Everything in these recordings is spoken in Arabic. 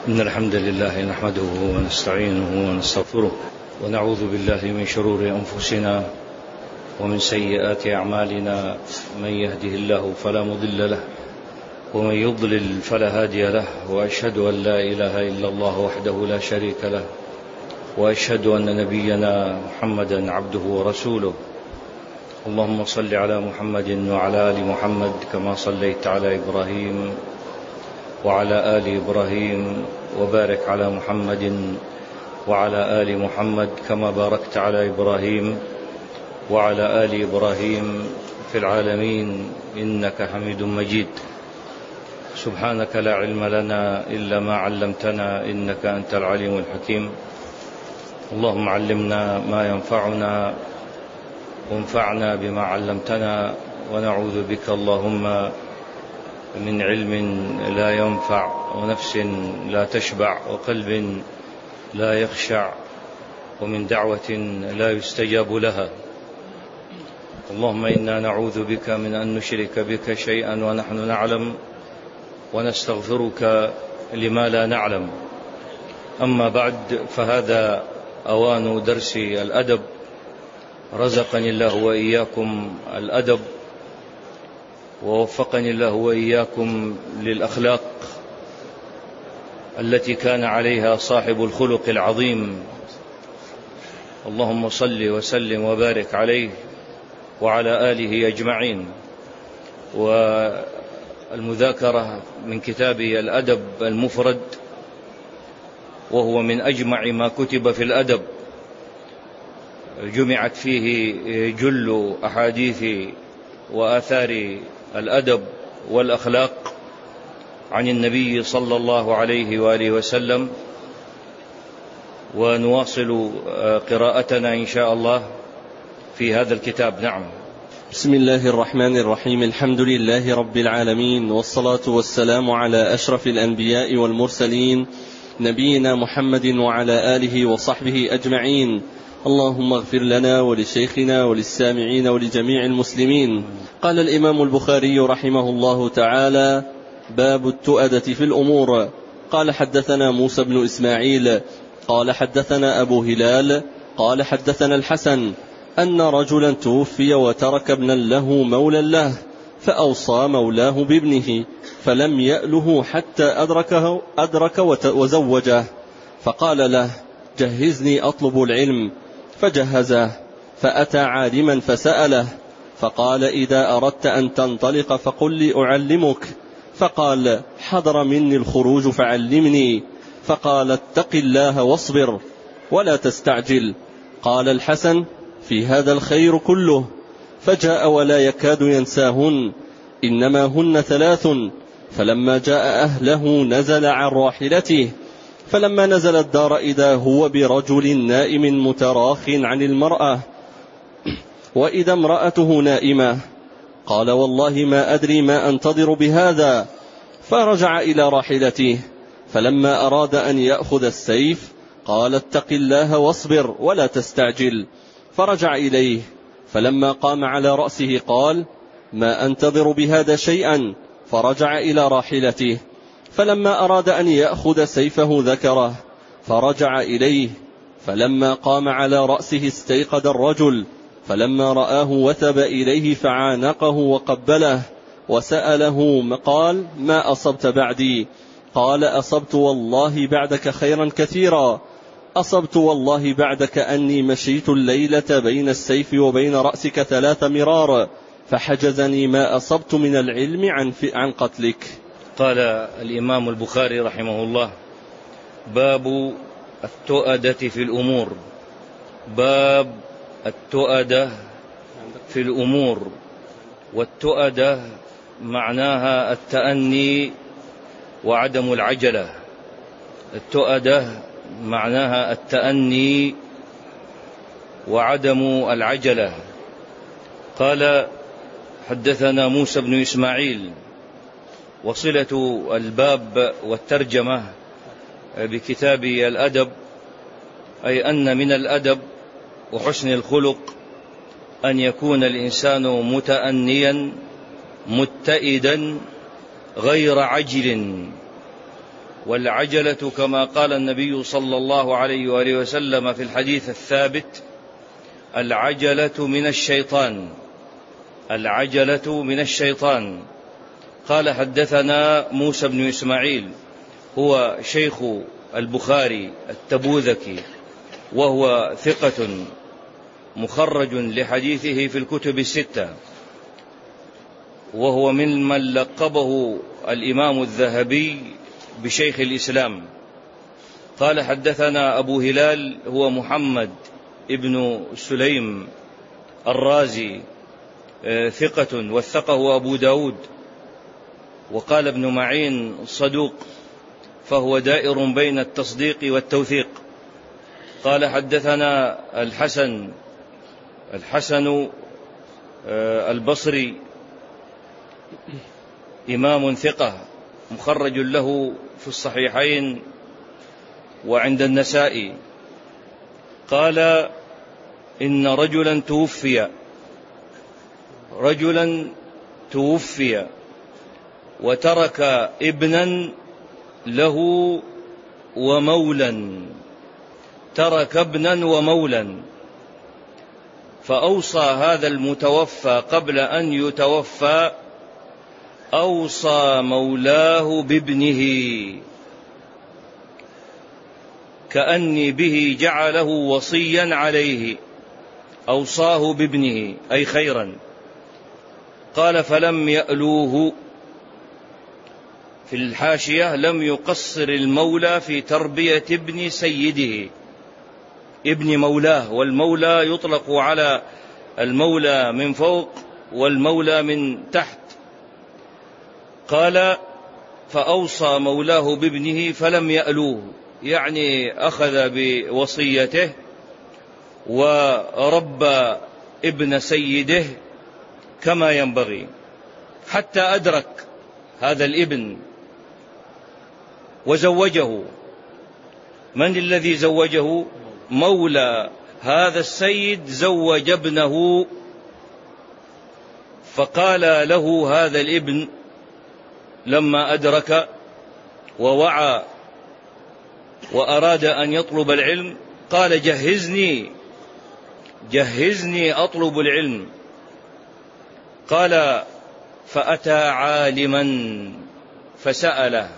إن الحمد لله نحمده ونستعينه ونستغفره ونعوذ بالله من شرور أنفسنا ومن سيئات أعمالنا. من يهده الله فلا مضل له ومن يضلل فلا هادي له، وأشهد أن لا إله إلا الله وحده لا شريك له، وأشهد أن نبينا محمدا عبده ورسوله. اللهم صل على محمد وعلى آل محمد كما صليت على إبراهيم وعلى آل إبراهيم، وبارك على محمد وعلى آل محمد كما باركت على إبراهيم وعلى آل إبراهيم في العالمين إنك حميد مجيد. سبحانك لا علم لنا إلا ما علمتنا إنك أنت العليم الحكيم. اللهم علمنا ما ينفعنا وانفعنا بما علمتنا، ونعوذ بك اللهم من علم لا ينفع ونفس لا تشبع وقلب لا يخشع ومن دعوة لا يستجاب لها. اللهم إنا نعوذ بك من أن نشرك بك شيئا ونحن نعلم، ونستغفرك لما لا نعلم. أما بعد، فهذا أوان درس الأدب. رزقني الله وإياكم الأدب، ووفقني الله وإياكم للأخلاق التي كان عليها صاحب الخلق العظيم. اللهم صل وسلم وبارك عليه وعلى آله أجمعين. والمذاكرة من كتاب الأدب المفرد، وهو من أجمع ما كتب في الأدب، جمعت فيه جل أحاديث وآثار الأدب والأخلاق عن النبي صلى الله عليه وآله وسلم. ونواصل قراءتنا إن شاء الله في هذا الكتاب. نعم. بسم الله الرحمن الرحيم. الحمد لله رب العالمين، والصلاة والسلام على أشرف الأنبياء والمرسلين، نبينا محمد وعلى آله وصحبه أجمعين. اللهم اغفر لنا ولشيخنا وللسامعين ولجميع المسلمين. قال الإمام البخاري رحمه الله تعالى: باب التؤدة في الأمور. قال حدثنا موسى بن إسماعيل قال حدثنا أبو هلال قال حدثنا الحسن أن رجلا توفي وترك ابنا له مولى له، فأوصى مولاه بابنه فلم يأله حتى أدرك وزوجه، فقال له: جهزني أطلب العلم، فجهزه. فأتى عالما فسأله، فقال: إذا أردت أن تنطلق فقل لي أعلمك. فقال: حضر مني الخروج فعلمني. فقال: اتق الله واصبر ولا تستعجل. قال الحسن: في هذا الخير كله. فجاء ولا يكاد ينساهن، إنما هن 3. فلما جاء أهله نزل عن راحلته، فلما نزل الدار إذا هو برجل نائم متراخ عن المرأة، وإذا امرأته نائمة. قال: والله ما أدري ما أنتظر بهذا. فرجع إلى راحلته، فلما أراد أن يأخذ السيف قال: اتق الله واصبر ولا تستعجل. فرجع إليه، فلما قام على رأسه قال: ما أنتظر بهذا شيئا. فرجع إلى راحلته، فلما أراد أن يأخذ سيفه ذكره، فرجع إليه، فلما قام على رأسه استيقظ الرجل، فلما رآه وثب إليه فعانقه وقبله وسأله قال: ما أصبت بعدي؟ قال: أصبت والله بعدك خيرا كثيرا. أصبت والله بعدك أني مشيت الليلة بين السيف وبين رأسك 3 مرار، فحجزني ما أصبت من العلم عن قتلك. قال الإمام البخاري رحمه الله: باب التؤدة في الأمور. باب التؤدة في الأمور. والتؤدة معناها التأني وعدم العجلة. التؤدة معناها التأني وعدم العجلة. قال: حدثنا موسى بن إسماعيل. وصلة الباب والترجمة بكتاب الأدب، أي أن من الأدب وحسن الخلق أن يكون الإنسان متأنيا متئدا غير عجل، والعجلة كما قال النبي صلى الله عليه وآله وسلم في الحديث الثابت: العجلة من الشيطان، العجلة من الشيطان. قال: حدثنا موسى بن إسماعيل، هو شيخ البخاري التبوذكي، وهو ثقة مخرج لحديثه في الكتب الستة، وهو ممن لقبه الإمام الذهبي بشيخ الإسلام. قال: حدثنا أبو هلال، هو محمد ابن سليم الرازي، ثقة وثقه أبو داود. وقال ابن معين: صدوق، فهو دائر بين التصديق والتوثيق. قال: حدثنا الحسن البصري، إمام ثقة مخرج له في الصحيحين وعند النسائي. قال: إن رجلا توفي وترك ابنا له ومولا، فأوصى هذا المتوفى قبل أن يتوفى، أوصى مولاه بابنه كأني به جعله وصيا عليه، أوصاه بابنه أي خيرا. قال: فلم يألوه. في الحاشية: لم يقصر المولى في تربية ابن سيده، ابن مولاه، والمولى يطلق على المولى من فوق والمولى من تحت. قال: فأوصى مولاه بابنه فلم يألوه، يعني أخذ بوصيته وربى ابن سيده كما ينبغي، حتى أدرك هذا الابن وزوجه. من الذي زوجه؟ مولى هذا السيد زوج ابنه. فقال له هذا الابن لما أدرك ووعى وأراد أن يطلب العلم، قال: جهزني أطلب العلم. قال: فأتى عالما فسأله،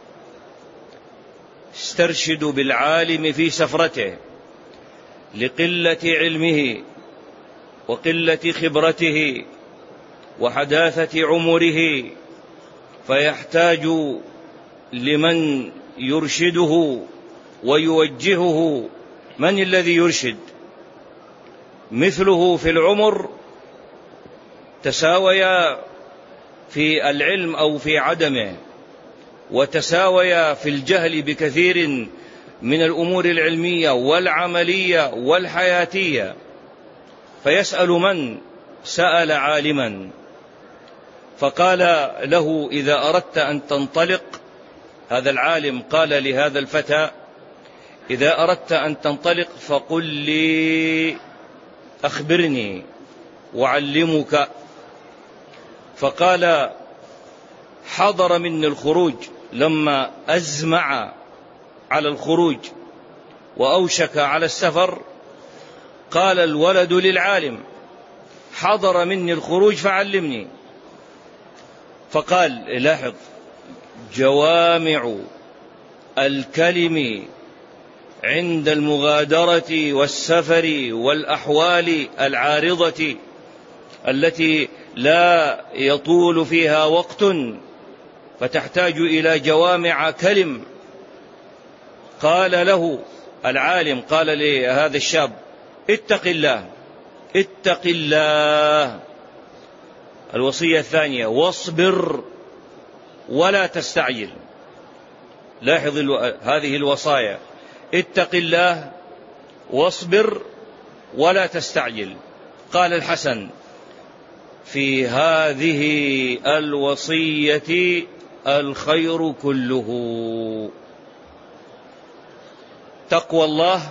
استرشد بالعالم في سفرته لقلة علمه وقلة خبرته وحداثة عمره، فيحتاج لمن يرشده ويوجهه. من الذي يرشد؟ مثله في العمر تساويا في العلم أو في عدمه، وتساويا في الجهل بكثير من الأمور العلمية والعملية والحياتية. فيسأل من؟ سأل عالما، فقال له: إذا أردت أن تنطلق، هذا العالم قال لهذا الفتى: إذا أردت أن تنطلق فقل لي، أخبرني وعلمك. فقال: حضر مني الخروج، لما أزمع على الخروج وأوشك على السفر، قال الولد للعالم: حضر مني الخروج فعلمني. فقال: لاحظ، جوامع الكلم عند المغادرة والسفر والأحوال العارضة التي لا يطول فيها وقت فتحتاج إلى جوامع كلم. قال له العالم، قال لهذا الشاب: اتق الله. الوصية الثانية: واصبر ولا تستعجل. لاحظ هذه الوصايا: اتق الله، واصبر ولا تستعجل. قال الحسن: في هذه الوصية الخير كله. تقوى الله،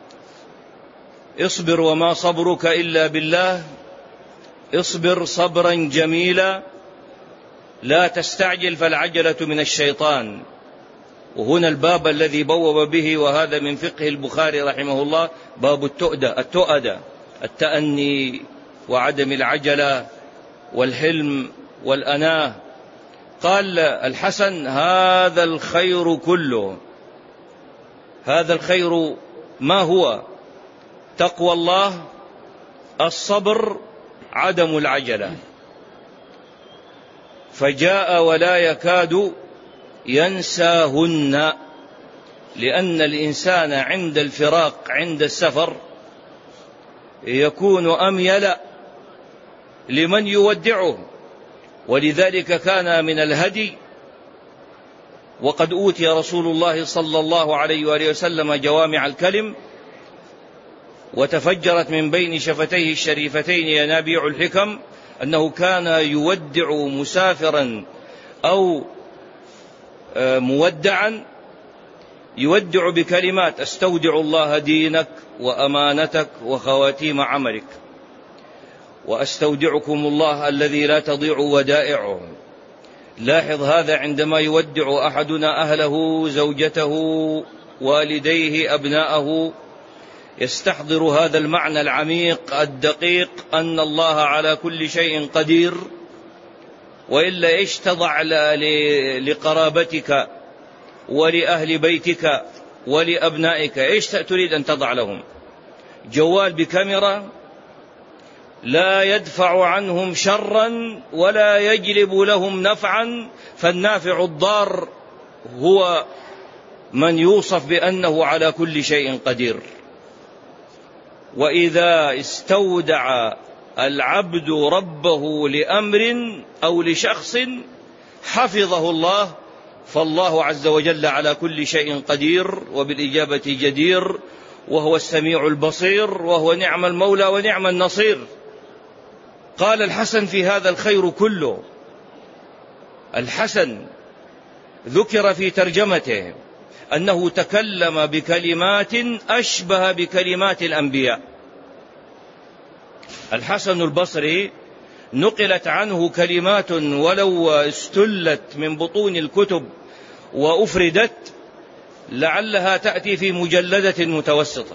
اصبر وما صبرك إلا بالله، اصبر صبرا جميلا، لا تستعجل فالعجلة من الشيطان. وهنا الباب الذي بوب به، وهذا من فقه البخاري رحمه الله، باب التؤدة، التأني وعدم العجلة والحلم والأناة. قال الحسن: هذا الخير كله. هذا الخير ما هو؟ تقوى الله، الصبر، عدم العجلة. فجاء ولا يكاد ينساهن، لأن الإنسان عند الفراق، عند السفر، يكون أميل لمن يودعه، ولذلك كان من الهدي، وقد أوتي رسول الله صلى الله عليه وآله وسلم جوامع الكلم، وتفجرت من بين شفتيه الشريفتين ينابيع الحكم، أنه كان يودع مسافرا أو مودعا، يودع بكلمات: أستودع الله دينك وأمانتك وخواتيم عملك، وأستودعكم الله الذي لا تضيع ودائعه. لاحظ هذا عندما يودع أحدنا أهله، زوجته، والديه، أبناءه، يستحضر هذا المعنى العميق الدقيق، أن الله على كل شيء قدير. وإلا إيش تضع لقرابتك ولأهل بيتك ولأبنائك؟ إيش تريد أن تضع لهم؟ جوال بكاميرا لا يدفع عنهم شرا ولا يجلب لهم نفعا، فالنافع الضار هو من يوصف بأنه على كل شيء قدير. وإذا استودع العبد ربه لأمر أو لشخص حفظه الله، فالله عز وجل على كل شيء قدير وبالإجابة جدير، وهو السميع البصير، وهو نعم المولى ونعم النصير. قال الحسن: في هذا الخير كله. الحسن ذكر في ترجمته أنه تكلم بكلمات أشبه بكلمات الأنبياء. الحسن البصري نقلت عنه كلمات ولو استلت من بطون الكتب وأفردت لعلها تأتي في مجلدة متوسطة،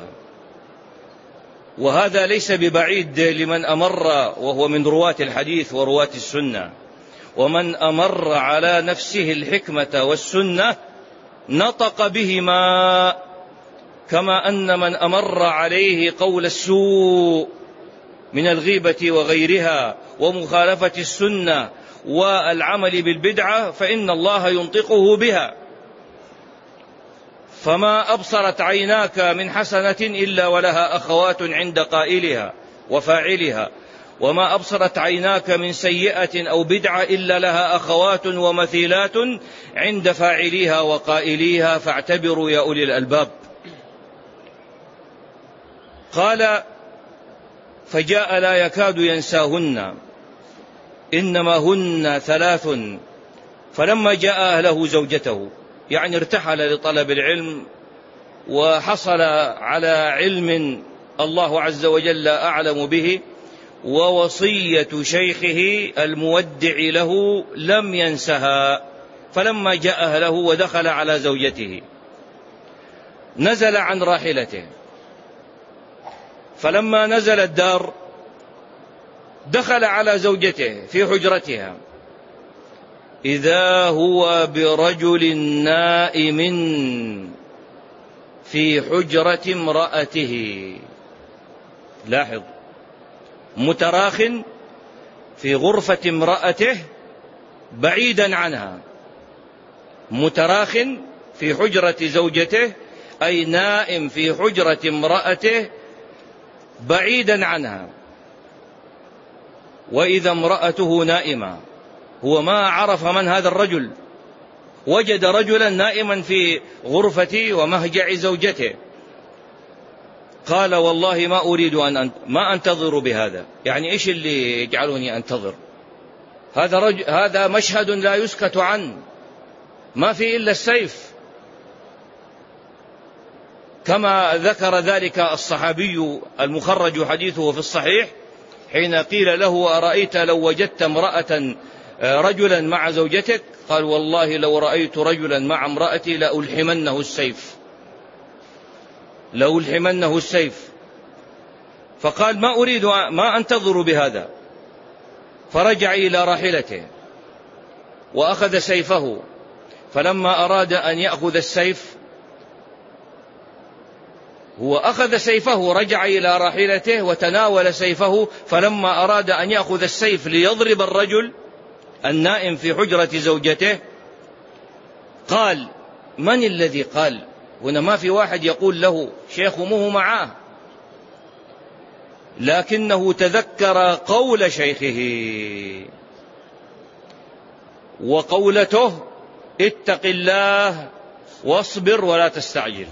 وهذا ليس ببعيد لمن أمر وهو من رواة الحديث ورواة السنة، ومن أمر على نفسه الحكمة والسنة نطق بهما، كما أن من أمر عليه قول السوء من الغيبة وغيرها ومخالفة السنة والعمل بالبدعة فإن الله ينطقه بها. فما أبصرت عيناك من حسنة إلا ولها أخوات عند قائلها وفاعلها، وما أبصرت عيناك من سيئة أو بدعة إلا لها أخوات ومثيلات عند فاعليها وقائليها، فاعتبروا يا أولي الألباب. قال: فجاء لا يكاد ينساهن، إنما هن ثلاث. فلما جاء أهله زوجته، يعني ارتحل لطلب العلم وحصل على علم الله عز وجل أعلم به، ووصية شيخه المودع له لم ينسها. فلما جاء أهله ودخل على زوجته نزل عن راحلته، فلما نزل الدار دخل على زوجته في حجرتها، إذا هو برجل نائم في حجرة امرأته. لاحظ، متراخ في غرفة امرأته بعيدا عنها، متراخ في حجرة زوجته، أي نائم في حجرة امرأته بعيدا عنها. وإذا امرأته نائمة، هو ما عرف من هذا الرجل، وجد رجلا نائما في غرفة ومهجع زوجته. قال: والله ما أريد ما أنتظر بهذا. يعني إيش اللي يجعلني أنتظر؟ هذا مشهد لا يسكت عنه، ما في إلا السيف، كما ذكر ذلك الصحابي المخرج حديثه في الصحيح حين قيل له: أرأيت لو وجدت امرأة رجلا مع زوجتك؟ قال والله لو رأيت رجلا مع امرأتي لألحمنه السيف. فقال ما أريد ما أنتظر بهذا، فرجع إلى راحلته وأخذ سيفه، فلما أراد أن يأخذ السيف هو أخذ سيفه رجع إلى راحلته وتناول سيفه، فلما أراد أن يأخذ السيف ليضرب الرجل النائم في حجرة زوجته قال من الذي قال؟ هنا ما في واحد يقول له شيخ مه معاه، لكنه تذكر قول شيخه وقولته اتق الله واصبر ولا تستعجل،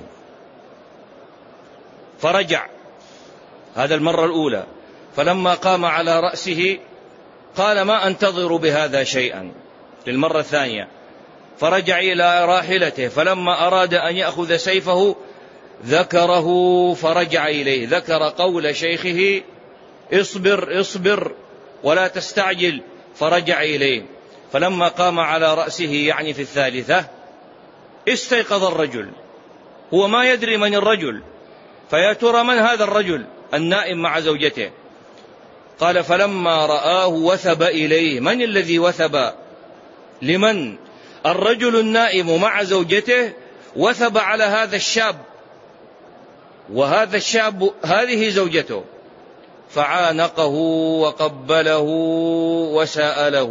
فرجع. هذا المرة الأولى. فلما قام على رأسه قال ما أنتظر بهذا شيئا. للمرة الثانية فرجع إلى راحلته، فلما أراد أن يأخذ سيفه ذكره فرجع إليه، ذكر قول شيخه اصبر ولا تستعجل، فرجع إليه. فلما قام على رأسه يعني في الثالثة استيقظ الرجل، هو ما يدري من الرجل، فيا ترى من هذا الرجل النائم مع زوجته؟ قال فلما رآه وثب إليه. من الذي وثب؟ لمن؟ الرجل النائم مع زوجته وثب على هذا الشاب، وهذا الشاب هذه زوجته، فعانقه وقبله وسأله.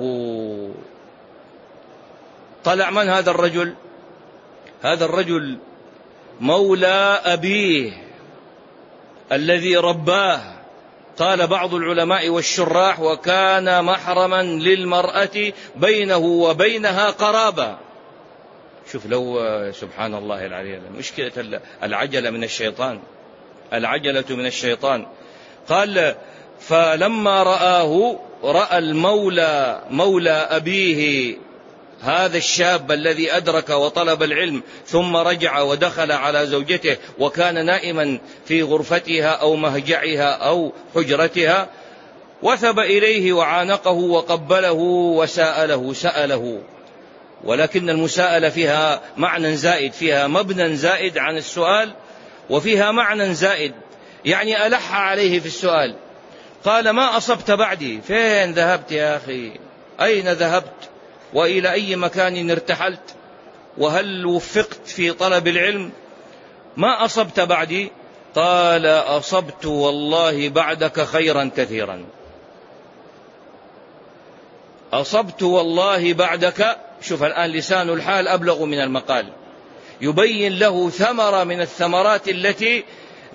طلع من هذا الرجل؟ هذا الرجل مولى أبيه الذي رباه. قال بعض العلماء والشراح وكان محرما للمرأة، بينه وبينها قرابة. شوف لو سبحان الله العلي، مشكلة العجلة من الشيطان، العجلة من الشيطان. قال فلما رآه، رأى المولى مولى أبيه هذا الشاب الذي أدرك وطلب العلم ثم رجع ودخل على زوجته وكان نائما في غرفتها أو مهجعها أو حجرتها، وثب إليه وعانقه وقبله وسأله. ولكن المساءلة فيها معنى زائد، فيها مبنى زائد عن السؤال، وفيها معنى زائد يعني ألح عليه في السؤال. قال ما أصبت بعدي؟ فين ذهبت يا أخي؟ أين ذهبت؟ وإلى أي مكان ارتحلت؟ وهل وفقت في طلب العلم؟ ما أصبت بعدي؟ قال أصبت والله بعدك خيرا كثيرا. أصبت والله بعدك. شوف الآن لسان الحال أبلغ من المقال، يبين له ثمرة من الثمرات التي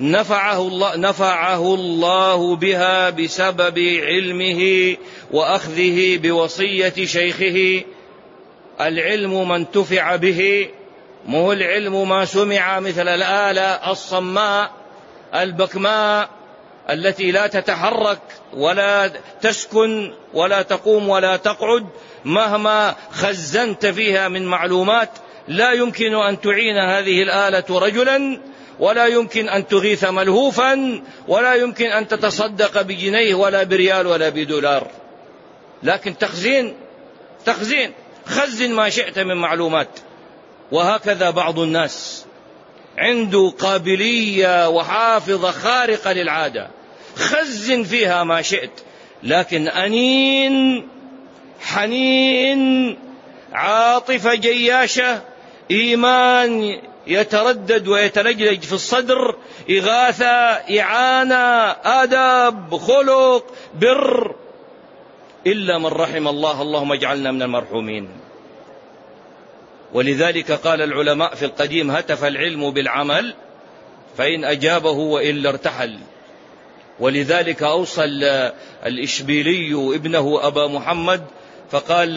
نفعه الله بها بسبب علمه وأخذه بوصية شيخه. العلم ما انتفع به، مو العلم ما سمع مثل الآلة الصماء البكماء التي لا تتحرك ولا تسكن ولا تقوم ولا تقعد، مهما خزنت فيها من معلومات لا يمكن أن تعين هذه الآلة رجلا، ولا يمكن أن تغيث ملهوفا، ولا يمكن أن تتصدق بجنيه ولا بريال ولا بدولار. لكن تخزين خزن ما شئت من معلومات. وهكذا بعض الناس عنده قابلية وحافظة خارقة للعادة، خزن فيها ما شئت، لكن أنين حنين عاطفة جياشة، إيمان يتردد ويتلجلج في الصدر، إغاثة إعانة آداب خلق بر، إلا من رحم الله، اللهم اجعلنا من المرحومين. ولذلك قال العلماء في القديم هتف العلم بالعمل فإن أجابه وإلا ارتحل. ولذلك أوصى الإشبيلي ابنه أبا محمد فقال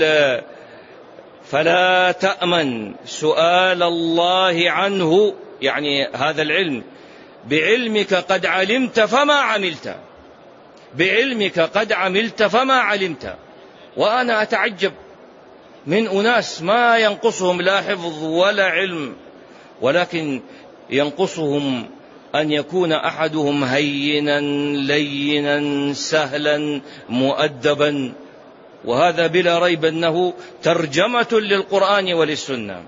فلا تأمن سؤال الله عنه، يعني هذا العلم، بعلمك قد علمت فما عملت، بعلمك قد عملت فما علمت. وأنا أتعجب من أناس ما ينقصهم لا حفظ ولا علم، ولكن ينقصهم أن يكون أحدهم هينا لينا سهلا مؤدبا. وهذا بلا ريب أنه ترجمة للقرآن وللسنة.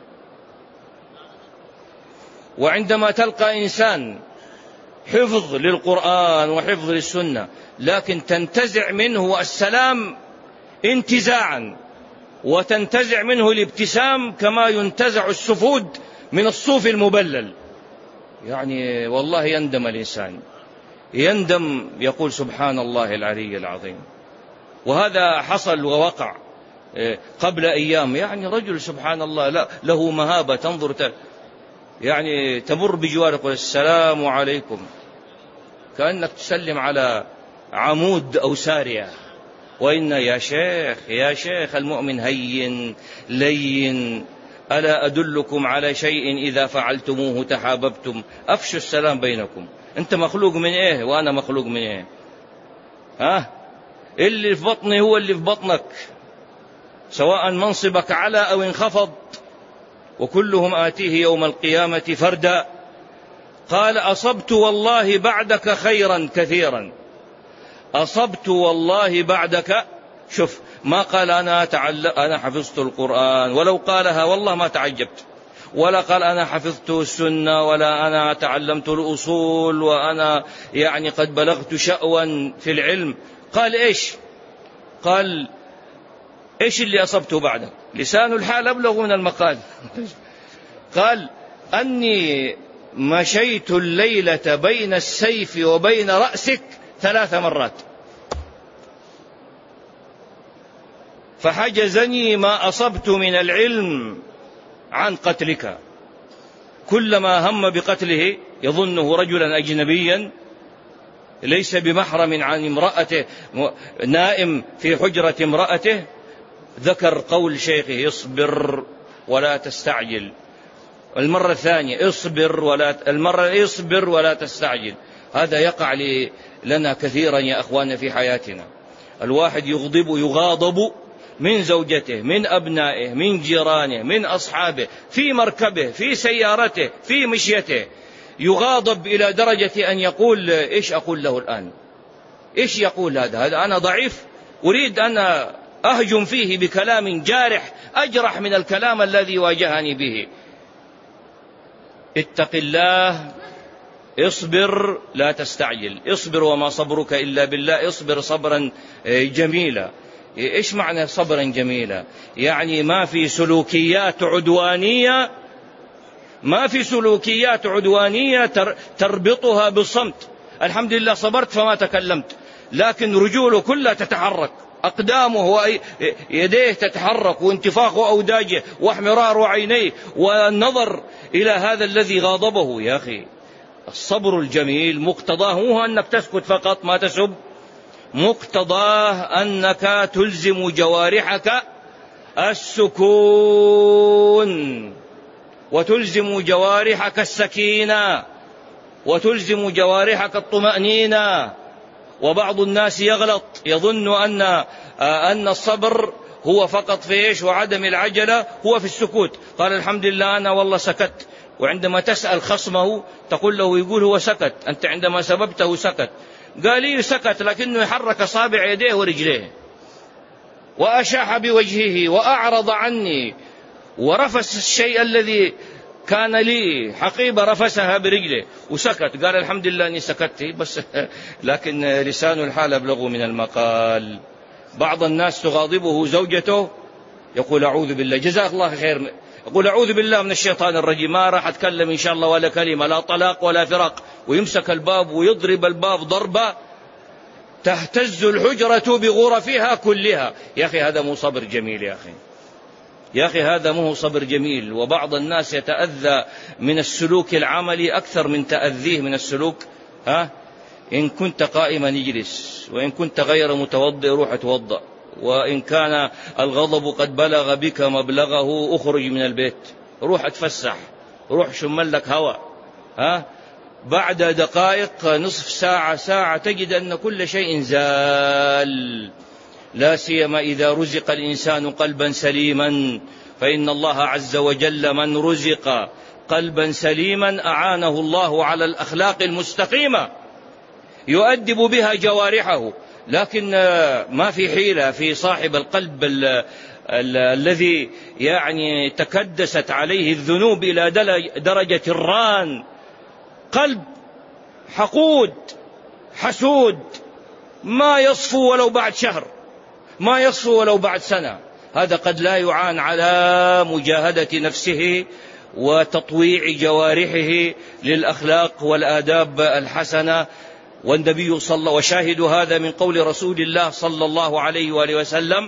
وعندما تلقى إنسان حفظ للقرآن وحفظ للسنة لكن تنتزع منه السلام انتزاعا، وتنتزع منه الابتسام كما ينتزع السفود من الصوف المبلل، يعني والله يندم الإنسان، يندم، يقول سبحان الله العلي العظيم. وهذا حصل ووقع قبل أيام، يعني رجل سبحان الله له مهابة، تنظر يعني تمر بجواره يقول السلام عليكم، كأنك تسلم على عمود أو سارية. وإن يا شيخ المؤمن هين لين، ألا أدلكم على شيء إذا فعلتموه تحاببتم، أفشوا السلام بينكم. أنت مخلوق من إيه وأنا مخلوق من إيه؟ اللي في بطني هو اللي في بطنك، سواء منصبك على أو انخفض، وكلهم آتيه يوم القيامة فردا. قال أصبت والله بعدك خيرا كثيرا، أصبت والله بعدك. شوف، ما قال أنا حفظت القرآن، ولو قالها والله ما تعجبت، ولا قال أنا حفظت السنة، ولا أنا تعلمت الأصول، وأنا يعني قد بلغت شأوا في العلم. قال إيش؟ قال إيش اللي أصبته بعدك؟ لسان الحال أبلغ من المقال. قال أني مشيت الليلة بين السيف وبين رأسك 3 مرات، فحجزني ما أصبت من العلم عن قتلك. كلما هم بقتله يظنه رجلا أجنبيا ليس بمحرم عن امرأته، نائم في حجرة امرأته، ذكر قول شيخه اصبر ولا تستعجل. المرة الثانية اصبر ولا تستعجل. هذا يقع لنا كثيرا يا أخواننا في حياتنا. الواحد يغاضب من زوجته، من أبنائه، من جيرانه، من أصحابه، في مركبه، في سيارته، في مشيته، يغاضب إلى درجة أن يقول إيش أقول له الآن؟ إيش يقول هذا أنا ضعيف، أريد أن أهجم فيه بكلام جارح أجرح من الكلام الذي واجهني به. اتق الله، اصبر لا تستعجل، اصبر وما صبرك إلا بالله، اصبر صبرا جميلا. إيش معنى صبرا جميلا؟ يعني ما في سلوكيات عدوانية تربطها بالصمت. الحمد لله صبرت فما تكلمت، لكن رجوله كلها تتحرك، أقدامه ويديه تتحرك، وانتفاخ أوداجه، واحمرار عينيه، والنظر إلى هذا الذي غاضبه. يا أخي الصبر الجميل مقتضاه هو أنك تسكت فقط ما تسب، مقتضاه أنك تلزم جوارحك السكون، وتلزم جوارحك السكينة، وتلزم جوارحك الطمأنينة. وبعض الناس يغلط، يظن أن الصبر هو فقط في إيش؟ وعدم العجلة هو في السكوت. قال الحمد لله أنا والله سكت. وعندما تسأل خصمه تقول له يقول هو سكت، أنت عندما سببته سكت. قال لي سكت لكنه يحرك أصابع يديه ورجليه، وأشاح بوجهه، وأعرض عني، ورفس الشيء الذي كان لي حقيبة رفسها برجله وسكت. قال الحمد لله أني سكت بس. لكن لسان الحال أبلغ من المقال. بعض الناس تغاضبه زوجته يقول أعوذ بالله، جزاك الله خير، يقول أعوذ بالله من الشيطان الرجيم، ما راح أتكلم إن شاء الله ولا كلمة، لا طلاق ولا فراق، ويمسك الباب ويضرب الباب ضربة تهتز الحجرة بغرفها كلها. يا أخي هذا مو صبر جميل، يا أخي هذا مو صبر جميل. وبعض الناس يتأذى من السلوك العملي أكثر من تأذيه من السلوك. إن كنت قائما اجلس، وإن كنت غير متوضئ روح توضأ، وإن كان الغضب قد بلغ بك مبلغه أخرج من البيت، روح اتفسح، روح شمل لك هواء. بعد دقائق، نصف ساعة، ساعة، تجد أن كل شيء زال. لا سيما إذا رزق الإنسان قلبا سليما، فإن الله عز وجل من رزق قلبا سليما أعانه الله على الأخلاق المستقيمة يؤدب بها جوارحه. لكن ما في حيلة في صاحب القلب الذي يعني تكدست عليه الذنوب إلى درجة الران، قلب حقود حسود، ما يصفو ولو بعد شهر، ما يصفو ولو بعد سنة. هذا قد لا يعان على مجاهدة نفسه وتطويع جوارحه للأخلاق والآداب الحسنة. والنبي صلى وشاهد هذا من قول رسول الله صلى الله عليه وآله وسلم،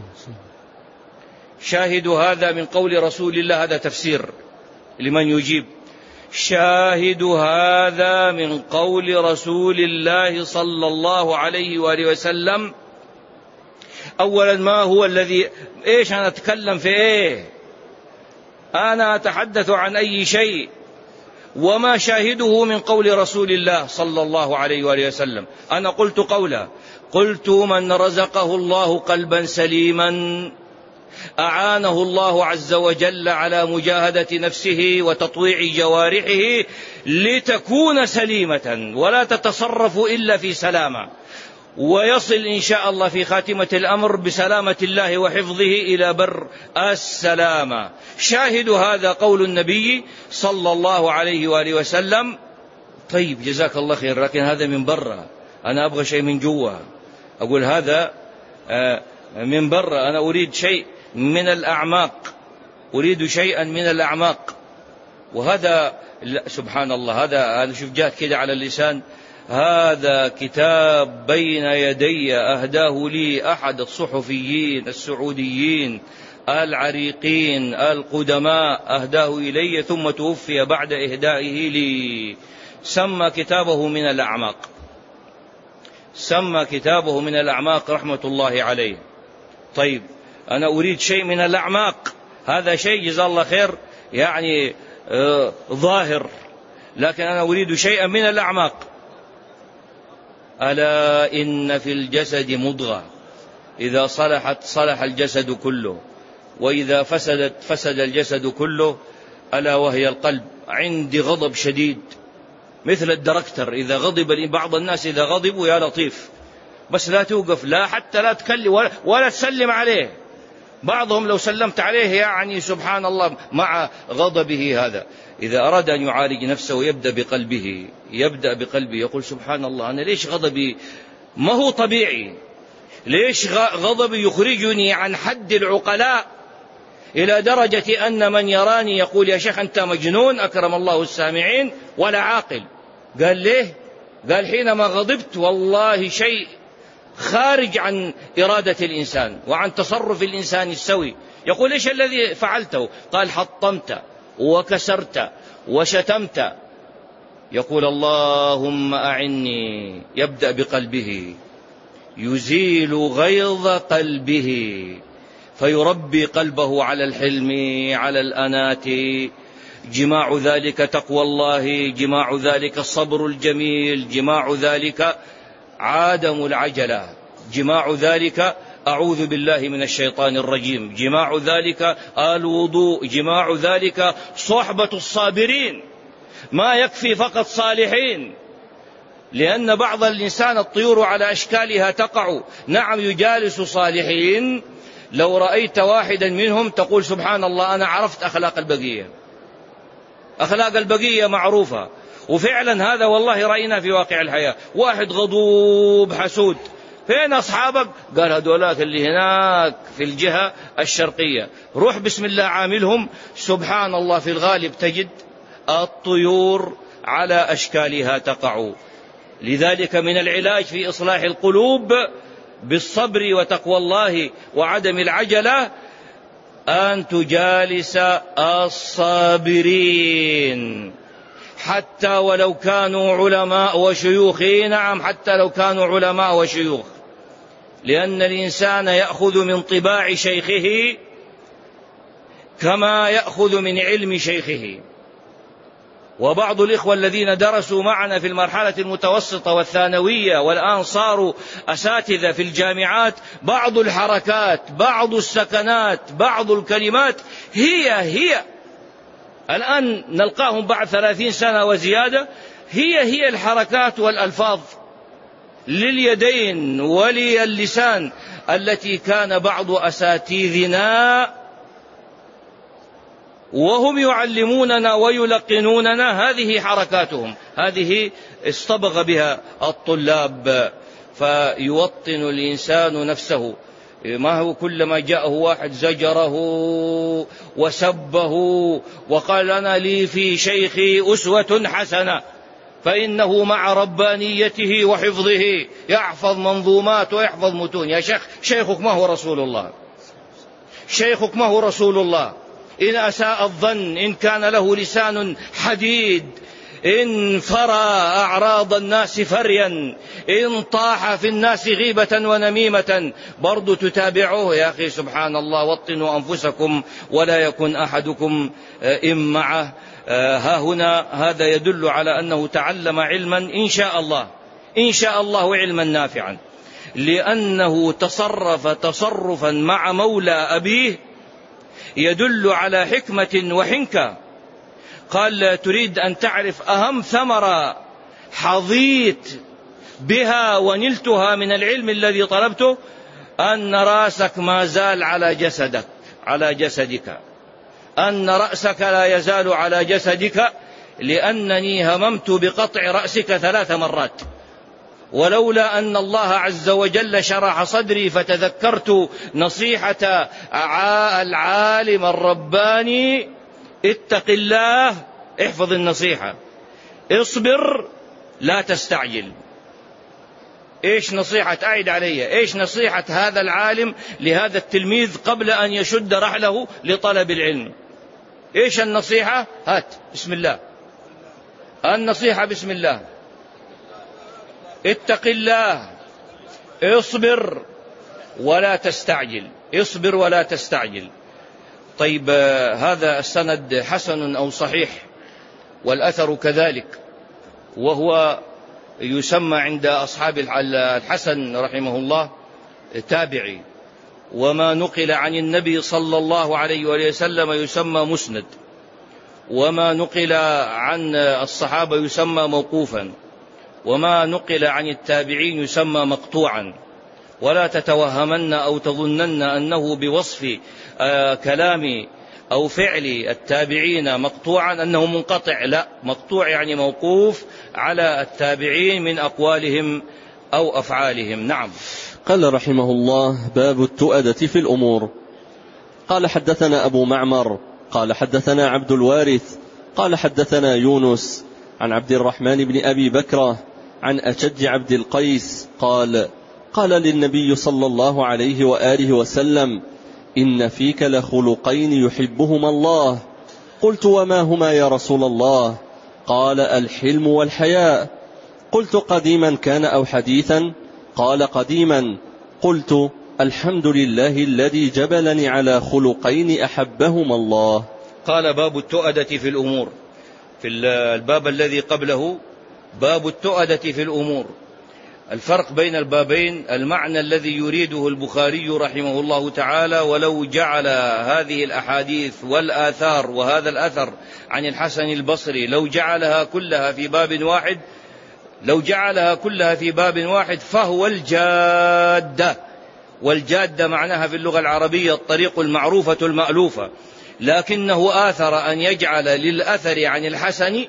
شاهد هذا من قول رسول الله، هذا تفسير لمن يجيب، شاهد هذا من قول رسول الله صلى الله عليه وآله وسلم. أولا ما هو الذي إيش أنا أتكلم في إيه؟ أنا أتحدث عن أي شيء، وما شاهده من قول رسول الله صلى الله عليه وآله وسلم. أنا قلت قولا، قلت من رزقه الله قلبا سليما أعانه الله عز وجل على مجاهدة نفسه وتطويع جوارحه لتكون سليمة ولا تتصرف إلا في سلامة، ويصل إن شاء الله في خاتمة الأمر بسلامة الله وحفظه إلى بر السلامة. شاهد هذا قول النبي صلى الله عليه وآله وسلم. طيب جزاك الله خير، لكن هذا من برا، أنا أبغى شيء من جوا. أقول هذا من برا، أنا أريد شيء من الأعماق، أريد شيئا من الأعماق. وهذا سبحان الله، هذا شوف جات كده على اللسان، هذا كتاب بين يدي أهداه لي أحد الصحفيين السعوديين العريقين القدماء، أهداه إلي ثم توفي بعد إهدائه لي. سمى كتابه من الأعماق، سمى كتابه من الأعماق رحمة الله عليه. طيب أنا أريد شيء من الأعماق، هذا شيء جزاه الله خير يعني ظاهر، لكن أنا أريد شيئا من الأعماق. ألا إن في الجسد مضغة إذا صلحت صلح الجسد كله، وإذا فسدت فسد الجسد كله، ألا وهي القلب. عندي غضب شديد مثل الدركتر، إذا غضب، بعض الناس إذا غضبوا يا لطيف بس لا توقف، لا حتى لا تكلم ولا تسلم عليه. بعضهم لو سلمت عليه يعني سبحان الله مع غضبه هذا. إذا أراد أن يعالج نفسه يبدأ بقلبه، يبدأ بقلبه، يقول سبحان الله أنا ليش غضبي ما هو طبيعي، ليش غضبي يخرجني عن حد العقلاء إلى درجة أن من يراني يقول يا شيخ أنت مجنون أكرم الله السامعين ولا عاقل. قال ليه؟ قال حينما غضبت والله شيء خارج عن إرادة الإنسان وعن تصرف الإنسان السوي. يقول إيش الذي فعلته؟ قال حطمت وكسرت وشتمت. يقول اللهم أعني، يبدأ بقلبه، يزيل غيظ قلبه فيربي قلبه على الحلم على الأنات. جماع ذلك تقوى الله، جماع ذلك الصبر الجميل، جماع ذلك عدم العجلة، جماع ذلك أعوذ بالله من الشيطان الرجيم، جماع ذلك الوضوء، جماع ذلك صحبة الصابرين. ما يكفي فقط صالحين، لأن بعض الإنسان الطيور على أشكالها تقع. نعم يجالس صالحين، لو رأيت واحدا منهم تقول سبحان الله أنا عرفت أخلاق البقية، أخلاق البقية معروفة. وفعلا هذا والله رأينا في واقع الحياة. واحد غضوب حسود، فين أصحابك؟ قال هذولاك اللي هناك في الجهة الشرقية، روح بسم الله عاملهم. سبحان الله في الغالب تجد الطيور على أشكالها تقع. لذلك من العلاج في إصلاح القلوب بالصبر وتقوى الله وعدم العجلة أن تجالس الصابرين، حتى ولو كانوا علماء وشيوخ. نعم حتى لو كانوا علماء وشيوخ، لأن الإنسان يأخذ من طباع شيخه كما يأخذ من علم شيخه. وبعض الإخوة الذين درسوا معنا في المرحلة المتوسطة والثانوية والآن صاروا أساتذة في الجامعات، بعض الحركات، بعض السكنات، بعض الكلمات هي الآن نلقاهم بعد 30 سنة وزيادة، هي الحركات والألفاظ. لليدين وللسان التي كان بعض أساتذنا وهم يعلموننا ويلقنوننا هذه حركاتهم، هذه اصطبغ بها الطلاب. فيوطن الإنسان نفسه، ما هو كلما جاءه واحد زجره وسبه وقال أنا لي في شيخي أسوة حسنة، فإنه مع ربانيته وحفظه يحفظ منظومات ويحفظ متون. يا شيخ، شيخك ما هو رسول الله، شيخك ما هو رسول الله. إن أساء الظن، إن كان له لسان حديد، إن فرى أعراض الناس فريا، إن طاح في الناس غيبة ونميمة، برضو تتابعوه. يا أخي سبحان الله، وطنوا أنفسكم ولا يكن أحدكم إن معه. ها هنا هذا يدل على أنه تعلم علما إن شاء الله، إن شاء الله علما نافعا، لأنه تصرف تصرفا مع مولى أبيه يدل على حكمة وحنكة. قال تريد أن تعرف أهم ثمرة حظيت بها ونلتها من العلم الذي طلبته؟ أن رأسك ما زال على جسدك، على جسدك، أن رأسك لا يزال على جسدك، لأنني هممت بقطع رأسك 3 مرات، ولولا أن الله عز وجل شرح صدري فتذكرت نصيحة العالم الرباني: اتق الله، احفظ النصيحة، اصبر، لا تستعجل. ايش نصيحة؟ أعد علي، ايش نصيحة هذا العالم لهذا التلميذ قبل أن يشد رحله لطلب العلم؟ ايش النصيحة؟ هات بسم الله، النصيحة بسم الله: اتق الله، اصبر ولا تستعجل، اصبر ولا تستعجل. طيب، هذا السند حسن أو صحيح، والأثر كذلك، وهو يسمى عند أصحاب الحسن رحمه الله تابعي، وما نقل عن النبي صلى الله عليه وسلم يسمى مسند، وما نقل عن الصحابة يسمى موقوفا، وما نقل عن التابعين يسمى مقطوعا. ولا تتوهمن أو تظنن أنه بوصف كلام أو فعل التابعين مقطوعا أنه منقطع، لا، مقطوع يعني موقوف على التابعين من أقوالهم أو أفعالهم. نعم. قال رحمه الله: باب التؤدة في الأمور. قال حدثنا أبو معمر قال حدثنا عبد الوارث قال حدثنا يونس عن عبد الرحمن بن أبي بكرة عن أشج عبد القيس قال للنبي صلى الله عليه وآله وسلم: إن فيك لخلقين يحبهما الله. قلت: وما هما يا رسول الله؟ قال: الحلم والحياء. قلت: قديما كان أو حديثا؟ قال: قديما. قلت: الحمد لله الذي جبلني على خلقين أحبهما الله. قال: باب التؤدة في الأمور. في الباب الذي قبله باب التؤدة في الأمور. الفرق بين البابين المعنى الذي يريده البخاري رحمه الله تعالى: ولو جعل هذه الأحاديث والآثار وهذا الأثر عن الحسن البصري لو جعلها كلها في باب واحد، لو جعلها كلها في باب واحد فهو الجادة. والجادة معناها في اللغة العربية الطريق المعروفة المألوفة، لكنه آثر أن يجعل للأثر عن الحسن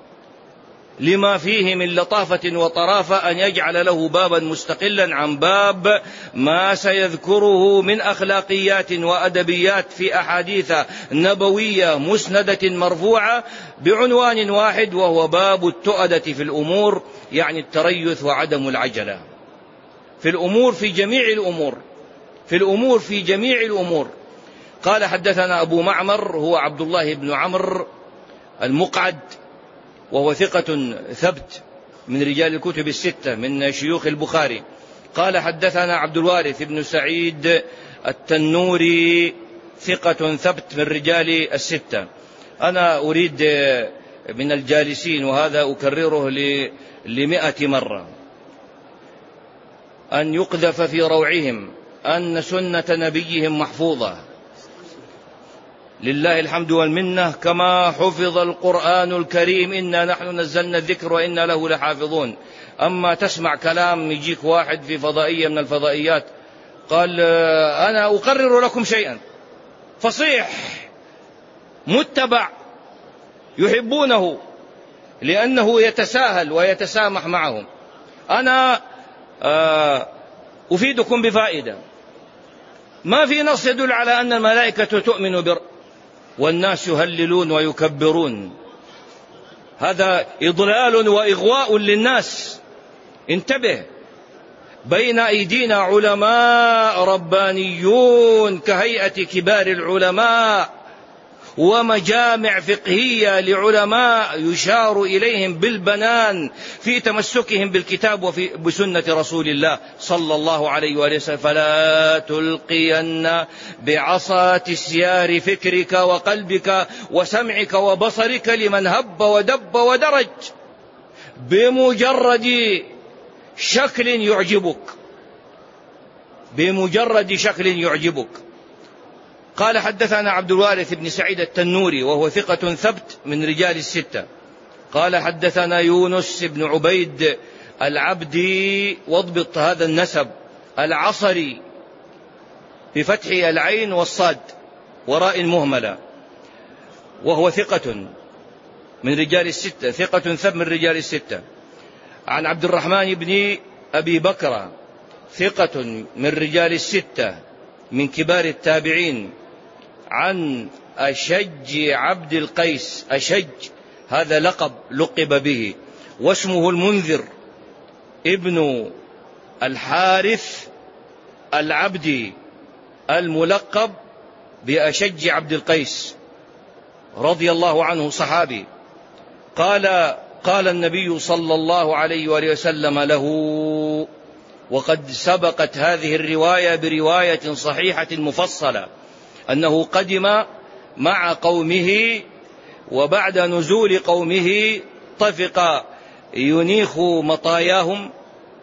لما فيه من لطافة وطرافة أن يجعل له بابا مستقلا عن باب ما سيذكره من أخلاقيات وأدبيات في أحاديث نبوية مسندة مرفوعة بعنوان واحد، وهو باب التؤدة في الأمور، يعني التريث وعدم العجلة في الأمور، في جميع الأمور، في الأمور في جميع الأمور. قال حدثنا أبو معمر هو عبد الله بن عمرو المقعد، وهو ثقة ثبت من رجال الكتب الستة من شيوخ البخاري. قال حدثنا عبد الوارث بن سعيد التنوري ثقة ثبت من رجال الستة. أنا أريد من الجالسين، وهذا أكرره 100 مرة، أن يقذف في روعهم أن سنة نبيهم محفوظة، لله الحمد والمنة، كما حفظ القرآن الكريم إنا نحن نزلنا الذكر وإنا له لحافظون. أما تسمع كلام يجيك واحد في فضائية من الفضائيات قال أنا أقرر لكم شيئا فصيح متبع يحبونه لأنه يتساهل ويتسامح معهم، أنا أفيدكم بفائدة، ما في نص يدل على أن الملائكة تؤمن والناس يهللون ويكبرون، هذا إضلال وإغواء للناس. انتبه، بين أيدينا علماء ربانيون كهيئة كبار العلماء ومجامع فقهية لعلماء يشار إليهم بالبنان في تمسكهم بالكتاب وبسنة رسول الله صلى الله عليه وسلم. فلا تلقين بعصا تسيار فكرك وقلبك وسمعك وبصرك لمن هب ودب ودرج بمجرد شكل يعجبك. قال حدثنا عبد الوارث بن سعيد التنوري وهو ثقة ثبت من رجال الستة. قال حدثنا يونس بن عبيد العبدي، واضبط هذا النسب، العصري بفتح العين والصاد وراء مهملة، وهو ثقة من رجال الستة، ثقة ثبت من رجال الستة. عن عبد الرحمن بن أبي بكر ثقة من رجال الستة من كبار التابعين. عن أشج عبد القيس، أشج هذا لقب به، واسمه المنذر ابن الحارث العبدي الملقب بأشج عبد القيس رضي الله عنه، صحابي. قال النبي صلى الله عليه وآله وسلم له، وقد سبقت هذه الرواية برواية صحيحة مفصلة، أنه قدم مع قومه وبعد نزول قومه طفق ينيخ مطاياهم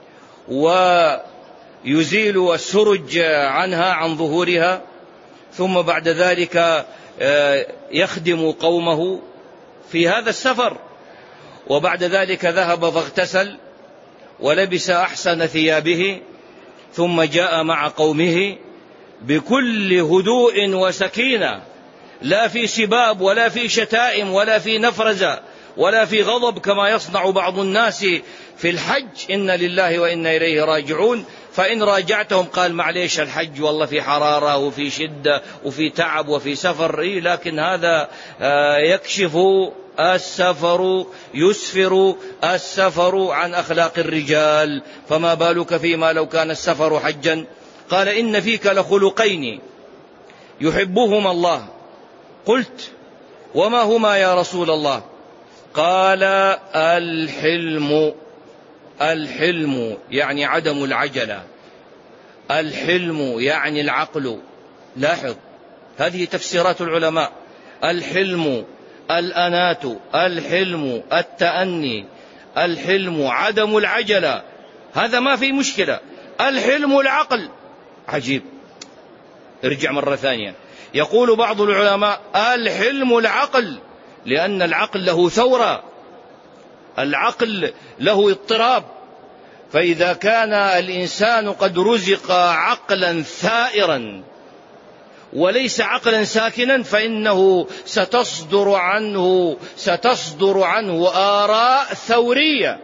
ويزيل السرج عنها عن ظهورها، ثم بعد ذلك يخدم قومه في هذا السفر، وبعد ذلك ذهب فاغتسل ولبس أحسن ثيابه، ثم جاء مع قومه بكل هدوء وسكينة، لا في سباب ولا في شتائم ولا في نفرزة ولا في غضب كما يصنع بعض الناس في الحج، إن لله وإنا إليه راجعون. فإن راجعتهم قال معليش الحج والله في حرارة وفي شدة وفي تعب وفي سفر، لكن هذا يكشف السفر، يسفر السفر عن أخلاق الرجال، فما بالك فيما لو كان السفر حجا. قال إن فيك لخلقين يحبهما الله. قلت وما هما يا رسول الله؟ قال الحلم يعني عدم العجلة، الحلم يعني العقل. لاحظ هذه تفسيرات العلماء، الحلم الأنات، الحلم التأني، الحلم عدم العجلة، هذا ما في مشكلة. الحلم العقل، عجيب. ارجع مرة ثانية، يقول بعض العلماء الحلم العقل، لأن العقل له ثورة، العقل له اضطراب، فإذا كان الإنسان قد رزق عقلا ثائرا وليس عقلا ساكنا فإنه ستصدر عنه آراء ثورية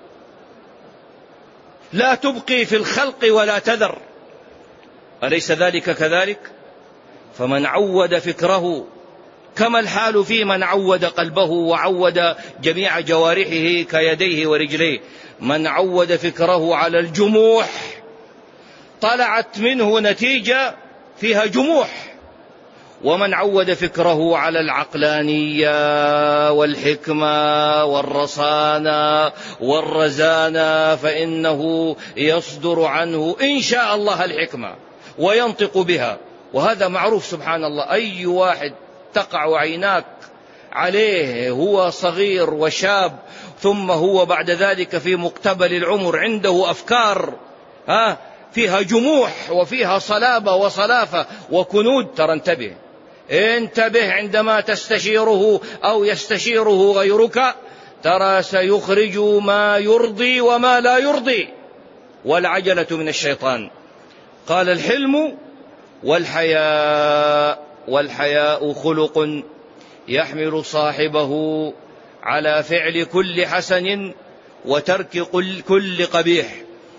لا تبقي في الخلق ولا تذر. أليس ذلك كذلك؟ فمن عود فكره، كما الحال في من عود قلبه وعود جميع جوارحه كيديه ورجليه، من عود فكره على الجموح طلعت منه نتيجة فيها جموح، ومن عود فكره على العقلانية والحكمة والرصانة والرزانة فإنه يصدر عنه إن شاء الله الحكمة وينطق بها. وهذا معروف سبحان الله، أي واحد تقع عيناك عليه هو صغير وشاب ثم هو بعد ذلك في مقتبل العمر عنده أفكار فيها جموح وفيها صلابة وصلافة وكنود، ترى انتبه، انتبه عندما تستشيره أو يستشيره غيرك، ترى سيخرج ما يرضي وما لا يرضي، والعجلة من الشيطان. قال الحلم والحياء خلق يحمل صاحبه على فعل كل حسن وترك كل قبيح،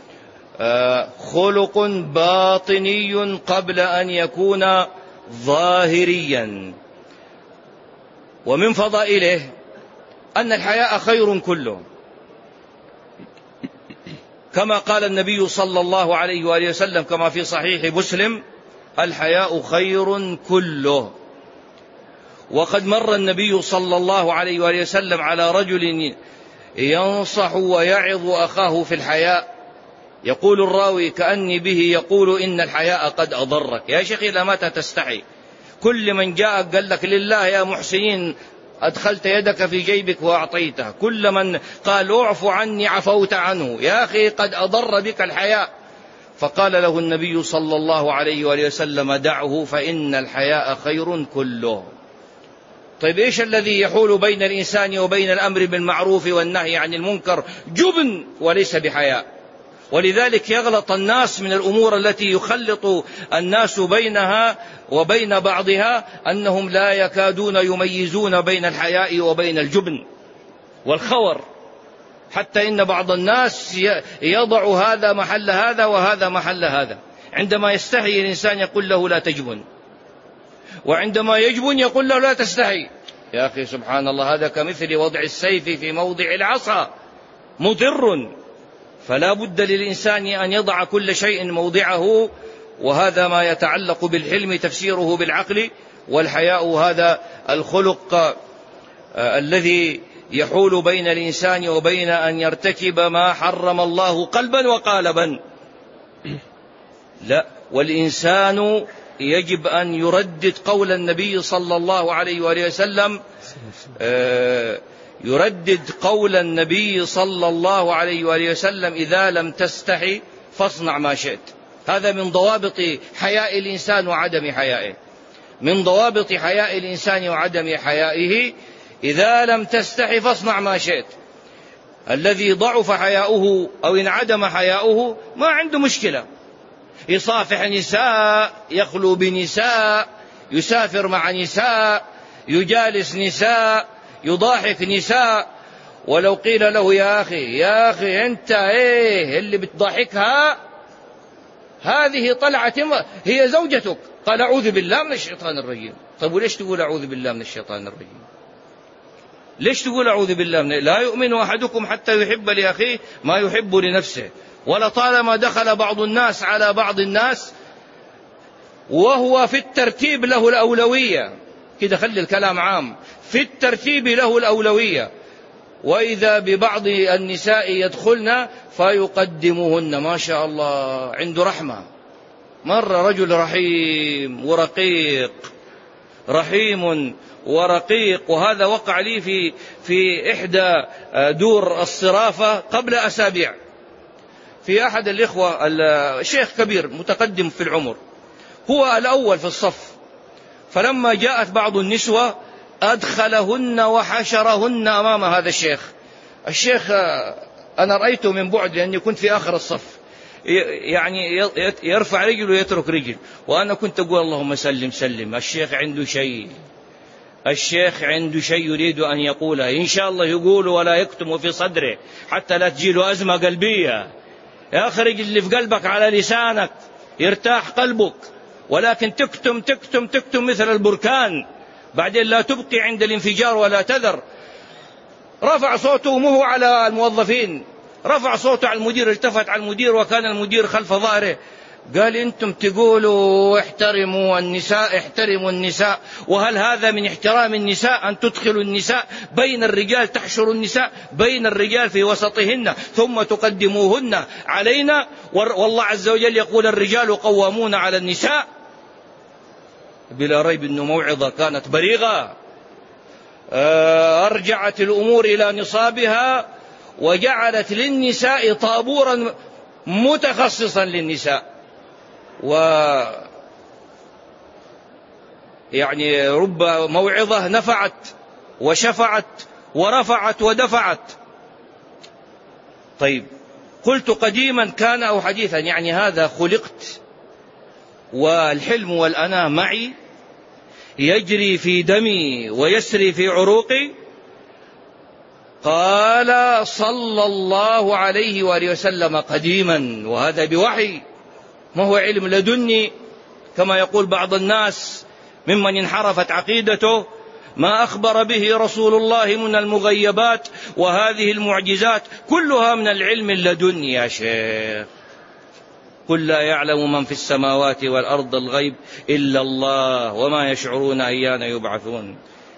خلق باطني قبل أن يكون ظاهريا. ومن فضائله أن الحياء خير كله، كما قال النبي صلى الله عليه وآله وسلم كما في صحيح مسلم: الحياء خير كله. وقد مر النبي صلى الله عليه وآله وسلم على رجل ينصح ويعظ أخاه في الحياء، يقول الراوي: كأني به يقول إن الحياء قد أضرك. يا شيخ إلى متى تستحي؟ كل من جاءك قال لك لله يا محسنين أدخلت يدك في جيبك وأعطيته، كل من قال اعف عني عفوت عنه. يا أخي قد أضر بك الحياء. فقال له النبي صلى الله عليه وآله وسلم: دعه فإن الحياء خير كله. طيب إيش الذي يحول بين الإنسان وبين الأمر بالمعروف والنهي عن المنكر؟ جبن وليس بحياء. ولذلك يغلط الناس من الأمور التي يخلط الناس بينها وبين بعضها، أنهم لا يكادون يميزون بين الحياء وبين الجبن والخور، حتى إن بعض الناس يضع هذا محل هذا وهذا محل هذا. عندما يستحي الإنسان يقول له لا تجبن، وعندما يجبن يقول له لا تستحي. يا أخي سبحان الله، هذا كمثل وضع السيف في موضع العصا، مضر. فلا بد للإنسان أن يضع كل شيء موضعه، وهذا ما يتعلق بالحلم تفسيره بالعقل. والحياء هذا الخلق الذي يحول بين الإنسان وبين أن يرتكب ما حرم الله قلبا وقالبا. لا، والإنسان يجب أن يردد قول النبي صلى الله عليه وآله وسلم، يردد قول النبي صلى الله عليه وآله وسلم: إذا لم تستحي فاصنع ما شئت. هذا من ضوابط حياء الإنسان وعدم حيائه، من ضوابط حياء الإنسان وعدم حيائه: إذا لم تستحي فاصنع ما شئت. الذي ضعف حياؤه أو انعدم حياؤه ما عنده مشكلة، يصافح نساء، يخلو بنساء، يسافر مع نساء، يجالس نساء، يضاحك نساء. ولو قيل له: يا أخي أنت إيه اللي بتضاحكها؟ هذه طلعت هي زوجتك. قال: أعوذ بالله من الشيطان الرجيم. طيب وليش تقول أعوذ بالله من الشيطان الرجيم؟ ليش تقول أعوذ بالله لا يؤمن أحدكم حتى يحب لأخيه ما يحب لنفسه. ولطالما دخل بعض الناس على بعض الناس وهو في الترتيب له الأولوية، كده خلي الكلام عام، في الترتيب له الأولوية، وإذا ببعض النساء يدخلن فيقدمهن، ما شاء الله عنده رحمة. مر رجل رحيم ورقيق، رحيم ورقيق، وهذا وقع لي في إحدى دور الصرافة قبل أسابيع، في أحد الإخوة الشيخ كبير متقدم في العمر، هو الأول في الصف. فلما جاءت بعض النسوة أدخلهن وحشرهن أمام هذا الشيخ. الشيخ أنا رأيته من بعد لأني كنت في آخر الصف، يعني يرفع رجل ويترك رجل، وأنا كنت أقول اللهم سلم سلم، الشيخ عنده شيء، الشيخ عنده شيء يريد أن يقوله، إن شاء الله يقول ولا يكتم في صدره حتى لا تجيله أزمة قلبية. أخرج اللي في قلبك على لسانك يرتاح قلبك، ولكن تكتم تكتم تكتم مثل البركان، بعدين لا تبقي عند الانفجار ولا تذر. رفع صوته مو على الموظفين، رفع صوته على المدير، التفت على المدير وكان المدير خلف ظهره، قال: أنتم تقولوا احترموا النساء، احترموا النساء، وهل هذا من احترام النساء أن تدخلوا النساء بين الرجال، تحشروا النساء بين الرجال في وسطهن ثم تقدموهن علينا؟ والله عز وجل يقول: الرجال قوامون على النساء. بلا ريب أنه موعظة كانت بليغة، أرجعت الأمور إلى نصابها وجعلت للنساء طابورا متخصصا للنساء. يعني رب موعظة نفعت وشفعت ورفعت ودفعت. طيب قلت قديما كان أو حديثا، يعني هذا خلقت والحلم والأناة معي يجري في دمي ويسري في عروقي؟ قال صلى الله عليه وآله وسلم قديما، وهذا بوحي، ما هو علم لدني كما يقول بعض الناس ممن انحرفت عقيدته، ما أخبر به رسول الله من المغيبات وهذه المعجزات كلها من العلم اللدني يا شيخ. قل لا يعلم من في السماوات والأرض الغيب إلا الله وما يشعرون أيان يبعثون.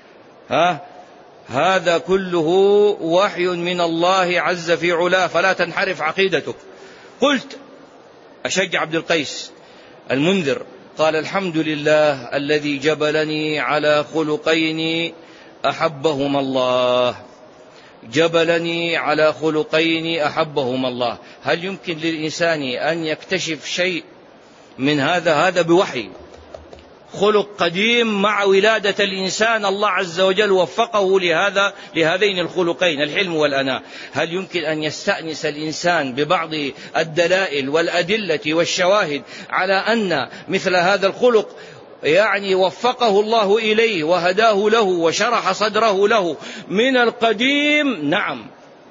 هذا كله وحي من الله عز في علاه، فلا تنحرف عقيدتك. قلت أشج عبد القيس المنذر قال الحمد لله الذي جبلني على خلقين أحبهما الله، جبلني على خلقين أحبهما الله. هل يمكن للإنسان أن يكتشف شيء من هذا؟ هذا بوحي، خلق قديم مع ولادة الإنسان الله عز وجل وفقه لهذين الخلقين الحلم والأناة. هل يمكن أن يستأنس الإنسان ببعض الدلائل والأدلة والشواهد على أن مثل هذا الخلق يعني وفقه الله إليه وهداه له وشرح صدره له من القديم؟ نعم.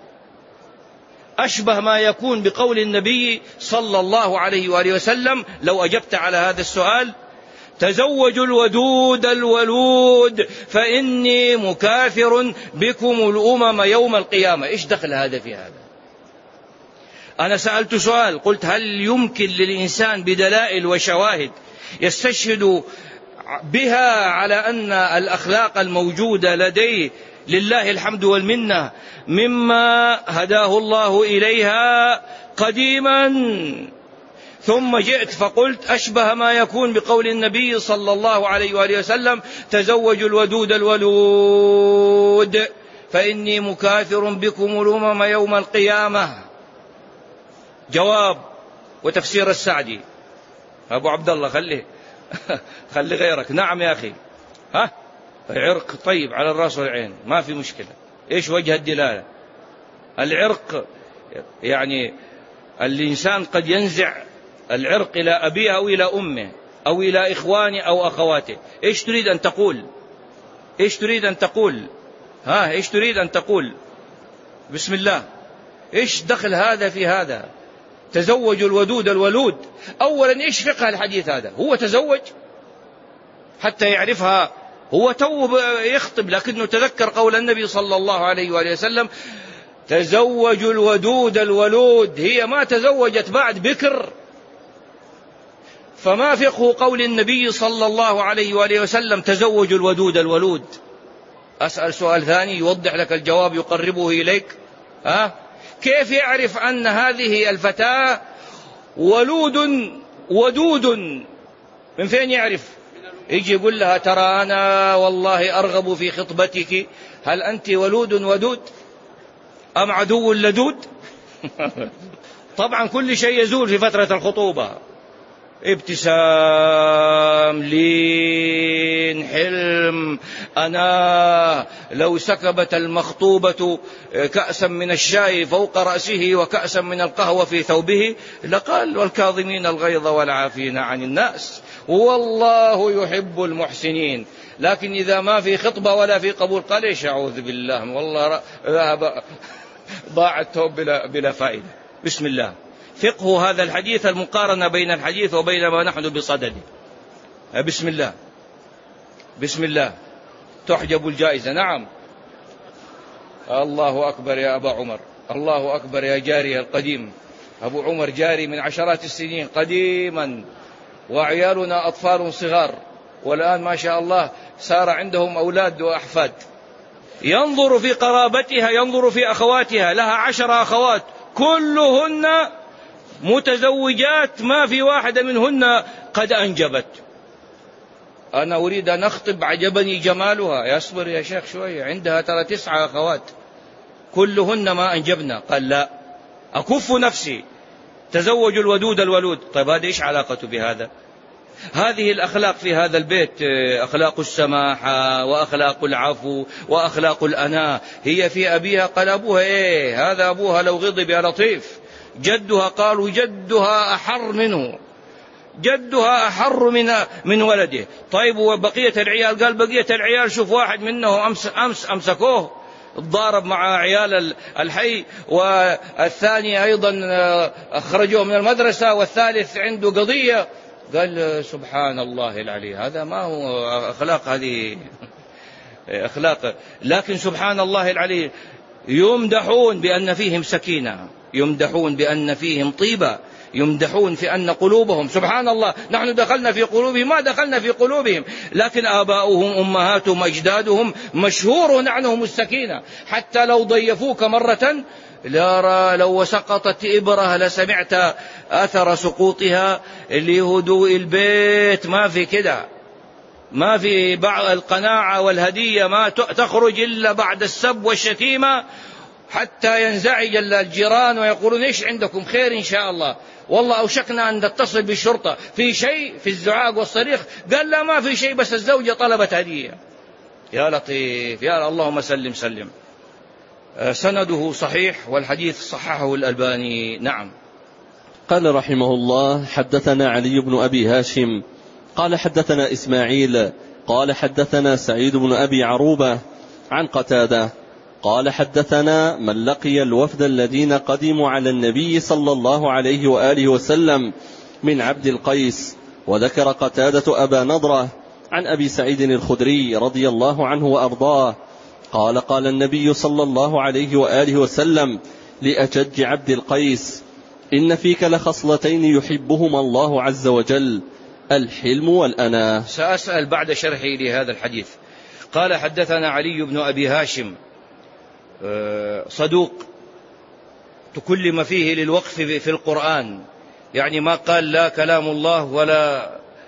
أشبه ما يكون بقول النبي صلى الله عليه وآله وسلم لو أجبت على هذا السؤال: تزوجوا الودود الولود فإني مكاثر بكم الأمم يوم القيامة. إيش دخل هذا في هذا؟ أنا سألت سؤال، قلت هل يمكن للإنسان بدلائل وشواهد يستشهد بها على أن الأخلاق الموجودة لديه لله الحمد والمنة مما هداه الله إليها قديما؟ ثم جئت فقلت أشبه ما يكون بقول النبي صلى الله عليه وآله وسلم: تزوجوا الودود الولود فإني مكاثر بكم الأمم يوم القيامة. جواب وتفسير السعدي. أبو عبد الله خلي غيرك. نعم يا أخي، العرق طيب على الرأس والعين، ما في مشكلة. إيش وجه الدلالة؟ العرق يعني الإنسان قد ينزع العرق إلى أبيه أو إلى أمه أو إلى إخوانه أو أخواته. إيش تريد أن تقول؟ إيش تريد أن تقول؟ إيش تريد أن تقول؟ بسم الله. إيش دخل هذا في هذا؟ تزوجوا الودود الولود. أولا إيش فقه الحديث هذا؟ هو تزوج حتى يعرفها، هو تو يخطب لكنه تذكر قول النبي صلى الله عليه وآله وسلم: تزوجوا الودود الولود. هي ما تزوجت بعد، بكر. فما فقه قول النبي صلى الله عليه وآله وسلم: تزوجوا الودود الولود؟ أسأل سؤال ثاني يوضح لك الجواب يقربه إليك. كيف يعرف أن هذه الفتاة ولود ودود؟ من فين يعرف؟ يجي يقول لها: ترى أنا والله أرغب في خطبتك، هل أنت ولود ودود أم عدو لدود؟ طبعا كل شيء يزول في فترة الخطوبة، ابتسام، لين، حلم، أنا لو سكبت المخطوبة كأسا من الشاي فوق رأسه وكأسا من القهوة في ثوبه لقال: والكاظمين الغيظ والعافين عن الناس والله يحب المحسنين. لكن إذا ما في خطبة ولا في قبول قال: إيش أعوذ بالله، والله ضاع التوب بلا فائدة. بسم الله. فقه هذا الحديث المقارنة بين الحديث وبين ما نحن بصدده. بسم الله. بسم الله. تحجب الجائزة. نعم. الله أكبر يا أبا عمر، الله أكبر يا جاري القديم. أبو عمر جاري من عشرات السنين قديما، وعيالنا أطفال صغار، والآن ما شاء الله صار عندهم أولاد وأحفاد. ينظر في قرابتها، ينظر في أخواتها، لها 10 أخوات كلهن متزوجات، ما في واحدة منهن قد أنجبت. أنا أريد أن أخطب، عجبني جمالها. يصبر يا شيخ شوية، عندها 9 أخوات كلهن ما أنجبنا. قال: لا، أكف نفسي، تزوج الودود الولود. طيب هذا إيش علاقته بهذا؟ هذه الأخلاق في هذا البيت، أخلاق السماحة وأخلاق العفو وأخلاق الأناة، هي في أبيها. قال أبوها إيه هذا أبوها لو غضب يا لطيف. جدها قالوا جدها أحر منه، جدها أحر من ولده. طيب وبقية العيال؟ قال بقية العيال شوف واحد منهم أمس أمسكوه ضارب مع عيال الحي، والثاني أيضا أخرجوه من المدرسة، والثالث عنده قضية. قال سبحان الله العلي، هذا ما هو أخلاق، هذه أخلاق. لكن سبحان الله العلي يمدحون بأن فيهم سكينة، يمدحون بأن فيهم طيبة، يمدحون في أن قلوبهم سبحان الله. نحن دخلنا في قلوبهم ما دخلنا في قلوبهم، لكن آباؤهم أمهاتهم أجدادهم مشهور عنهم السكينة. حتى لو ضيفوك مرة لو سقطت إبرة لسمعت أثر سقوطها لهدوء البيت. ما في كده، ما في بعض القناعة والهدية ما تخرج إلا بعد السب والشتيمة، حتى ينزعج الجيران ويقولون إيش عندكم خير إن شاء الله، والله أوشكنا أن نتصل بالشرطة في شيء في الزعاق والصريخ. قال لا ما في شيء، بس الزوجة طلبت هدية. يا لطيف يا اللهم سلم سلم. سنده صحيح والحديث صححه الألباني. نعم. قال رحمه الله حدثنا علي بن أبي هاشم قال حدثنا إسماعيل قال حدثنا سعيد بن أبي عروبة عن قتادة قال حدثنا من لقي الوفد الذين قدموا على النبي صلى الله عليه وآله وسلم من عبد القيس، وذكر قتادة أبا نضرة عن أبي سعيد الخدري رضي الله عنه وأرضاه قال قال النبي صلى الله عليه وآله وسلم لأشج عبد القيس إن فيك لخصلتين يحبهما الله عز وجل، الحلم والأناة. سأسأل بعد شرحي لهذا الحديث. قال حدثنا علي بن أبي هاشم صدوق تكلم فيه للوقف في القرآن، يعني ما قال لا كلام الله ولا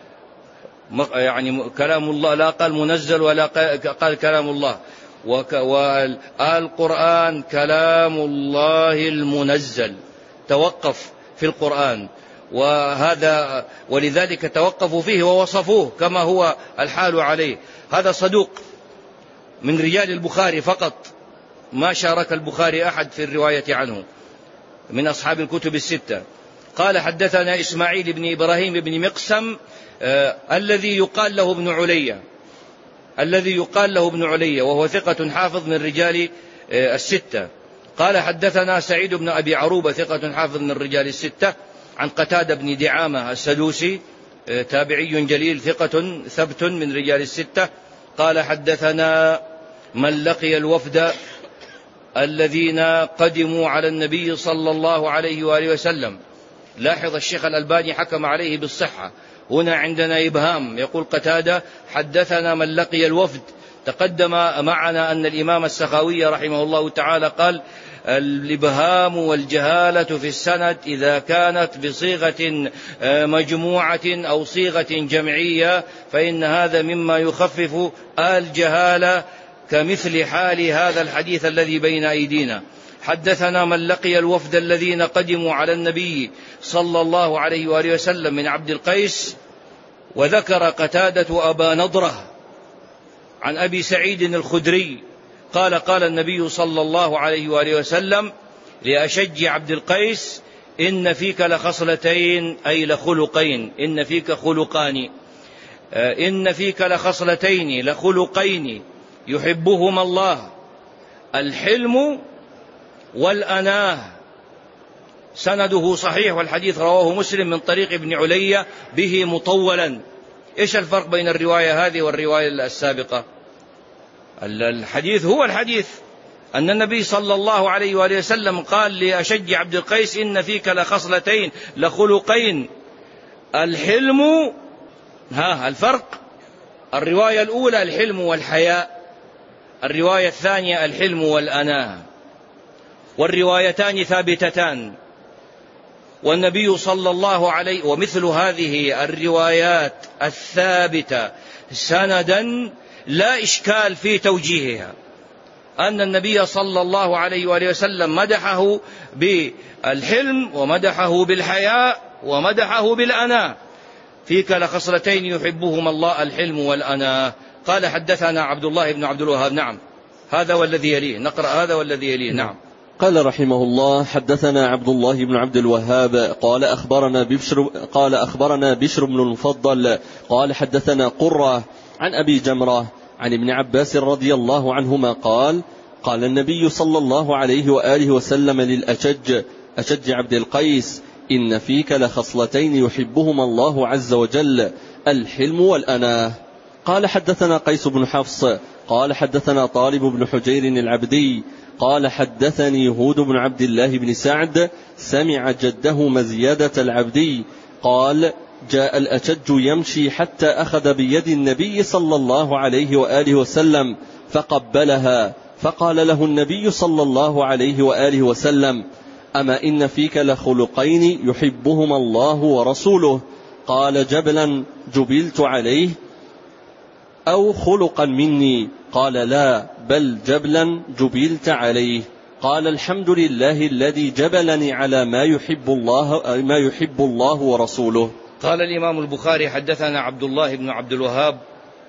يعني كلام الله، لا قال منزل ولا قال كلام الله، والقرآن كلام الله المنزل، توقف في القرآن، وهذا ولذلك توقفوا فيه ووصفوه كما هو الحال عليه. هذا صدوق من رجال البخاري فقط، ما شارك البخاري أحد في الرواية عنه من أصحاب الكتب الستة. قال حدثنا إسماعيل بن إبراهيم بن مقسم الذي يقال له ابن علي وهو ثقة حافظ من رجال الستة. قال حدثنا سعيد بن أبي عروبة ثقة حافظ من الرجال الستة عن قتادة بن دعامة السدوسي تابعي جليل ثقة ثبت من رجال الستة. قال حدثنا من لقي الوفد الذين قدموا على النبي صلى الله عليه وآله وسلم. لاحظ الشيخ الألباني حكم عليه بالصحة، هنا عندنا إبهام، يقول قتادة حدثنا من لقي الوفد. تقدم معنا أن الإمام السخاوي رحمه الله تعالى قال الإبهام والجهالة في السند إذا كانت بصيغة مجموعة أو صيغة جمعية فإن هذا مما يخفف الجهالة، كمثل حال هذا الحديث الذي بين أيدينا. حدثنا من لقي الوفد الذين قدموا على النبي صلى الله عليه وآله وسلم من عبد القيس، وذكر قتادة أبا نضرة عن أبي سعيد الخدري قال قال النبي صلى الله عليه وآله وسلم لأشج عبد القيس إن فيك لخصلتين أي لخلقين، إن فيك خلقان، إن فيك لخصلتين لخلقين يحبهما الله، الحلم والأناه. سنده صحيح والحديث رواه مسلم من طريق ابن علي به مطولا. إيش الفرق بين الرواية هذه والرواية السابقة؟ الحديث هو الحديث، أن النبي صلى الله عليه وآله وسلم قال لأشج عبد القيس إن فيك لخصلتين لخلقين، الحلم. الفرق، الرواية الأولى الحلم والحياء، الرواية الثانية الحلم والأناه، والروايتان ثابتتان. والنبي صلى الله عليه ومثل هذه الروايات الثابتة سندا لا إشكال في توجيهها، أن النبي صلى الله عليه وآله وسلم مدحه بالحلم ومدحه بالحياء ومدحه بالأناة. فيك لخصلتين يحبهما الله الحلم والأناة. قال حدثنا عبد الله بن عبد الوهاب. نعم، هذا والذي يليه، نقرأ هذا والذي يليه. نعم. قال رحمه الله: حدثنا عبد الله بن عبد الوهاب قال أخبرنا بشر بن المفضل قال حدثنا قرة عن أبي جمرة عن ابن عباس رضي الله عنهما قال: قال النبي صلى الله عليه وآله وسلم أشج عبد القيس: إن فيك لخصلتين يحبهما الله عز وجل، الحلم والأناة. قال حدثنا قيس بن حفص قال حدثنا طالب بن حجير العبدي قال حدثني هود بن عبد الله بن سعد سمع جده مزيادة العبدي قال: جاء الأشج يمشي حتى أخذ بيد النبي صلى الله عليه وآله وسلم فقبلها، فقال له النبي صلى الله عليه وآله وسلم: أما إن فيك لخلقين يحبهما الله ورسوله. قال: جبلا جبلت عليه أو خلقا مني؟ قال: لا، بل جبلا جبلت عليه. قال: الحمد لله الذي جبلني على ما يحب الله ورسوله. قال الإمام البخاري: حدثنا عبد الله بن عبد الوهاب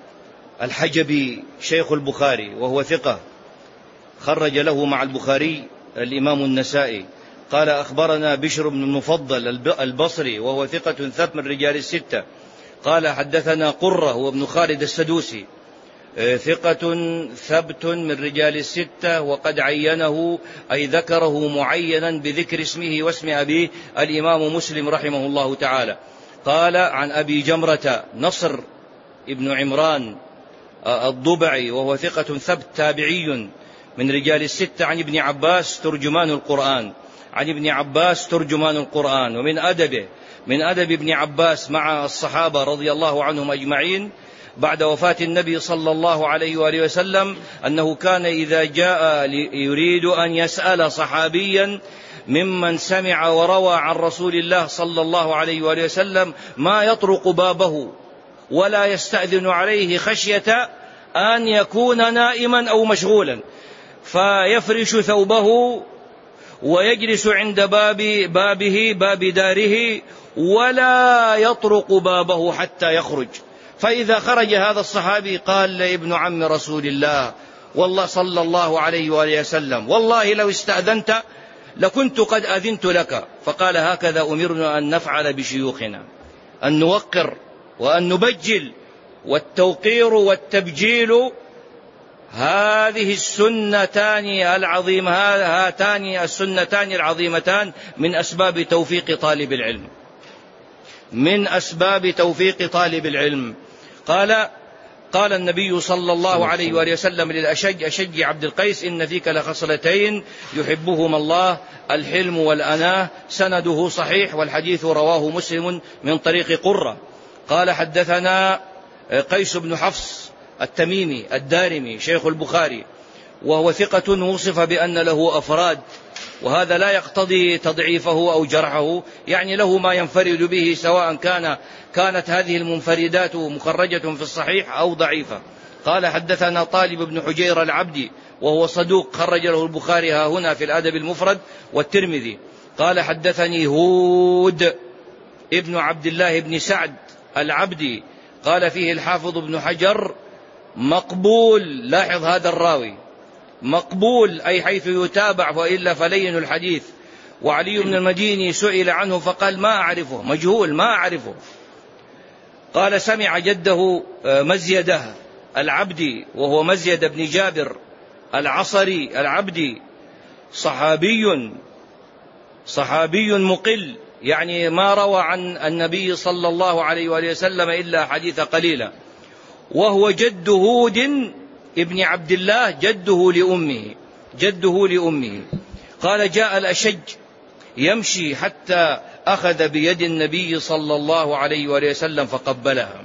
الحجبي شيخ البخاري وهو ثقة، خرج له مع البخاري الإمام النسائي. قال: أخبرنا بشر بن المفضل البصري وهو ثقة ثبت من رجال الستة. قال: حدثنا قرة هو ابن خالد السدوسي ثقة ثبت من رجال الستة، وقد عينه أي ذكره معينا بذكر اسمه واسم أبيه الإمام مسلم رحمه الله تعالى. قال: عن أبي جمرة نصر ابن عمران الضبعي وهو ثقة ثبت تابعي من رجال الستة، عن ابن عباس ترجمان القرآن. عن ابن عباس ترجمان القرآن. ومن أدب ابن عباس مع الصحابة رضي الله عنهم أجمعين بعد وفاة النبي صلى الله عليه وآله وسلم أنه كان إذا جاء يريد أن يسأل صحابيا ممن سمع وروى عن رسول الله صلى الله عليه وآله وسلم ما يطرق بابه ولا يستأذن عليه خشية أن يكون نائما أو مشغولا، فيفرش ثوبه ويجلس عند باب داره ولا يطرق بابه حتى يخرج. فإذا خرج هذا الصحابي قال لابن عم رسول الله والله صلى الله عليه وآله وسلم: والله لو استأذنت لكنت قد أذنت لك. فقال: هكذا أمرنا أن نفعل بشيوخنا، أن نوقر وأن نبجل، والتوقير والتبجيل هذه السنتان العظيمتان من أسباب توفيق طالب العلم. قال النبي صلى الله عليه وآله وسلم للأشج عبد القيس: إن فيك لخصلتين يحبهما الله، الحلم والأناة. سنده صحيح، والحديث رواه مسلم من طريق قرة. قال: حدثنا قيس بن حفص التميمي الدارمي شيخ البخاري وهو ثقة وصف بأن له أفراد، وهذا لا يقتضي تضعيفه أو جرحه، يعني له ما ينفرد به، سواء كانت هذه المنفردات مخرجة في الصحيح أو ضعيفة. قال: حدثنا طالب بن حجير العبدي وهو صدوق، خرج له البخاري هنا في الأدب المفرد والترمذي. قال: حدثني هود ابن عبد الله بن سعد العبدي. قال فيه الحافظ ابن حجر: مقبول. لاحظ هذا الراوي، مقبول أي حيث يتابع، وإلا فلين الحديث. وعلي بن المديني سئل عنه فقال: ما أعرفه، مجهول ما أعرفه. قال: سمع جده مزيدة العبدي وهو مزيد بن جابر العصري العبدي، صحابي مقل، يعني ما روى عن النبي صلى الله عليه وآله وسلم إلا حديث قليلا، وهو جد هود ابن عبد الله، جده لأمه. قال: جاء الأشج يمشي حتى أخذ بيد النبي صلى الله عليه وآله وسلم فقبلها.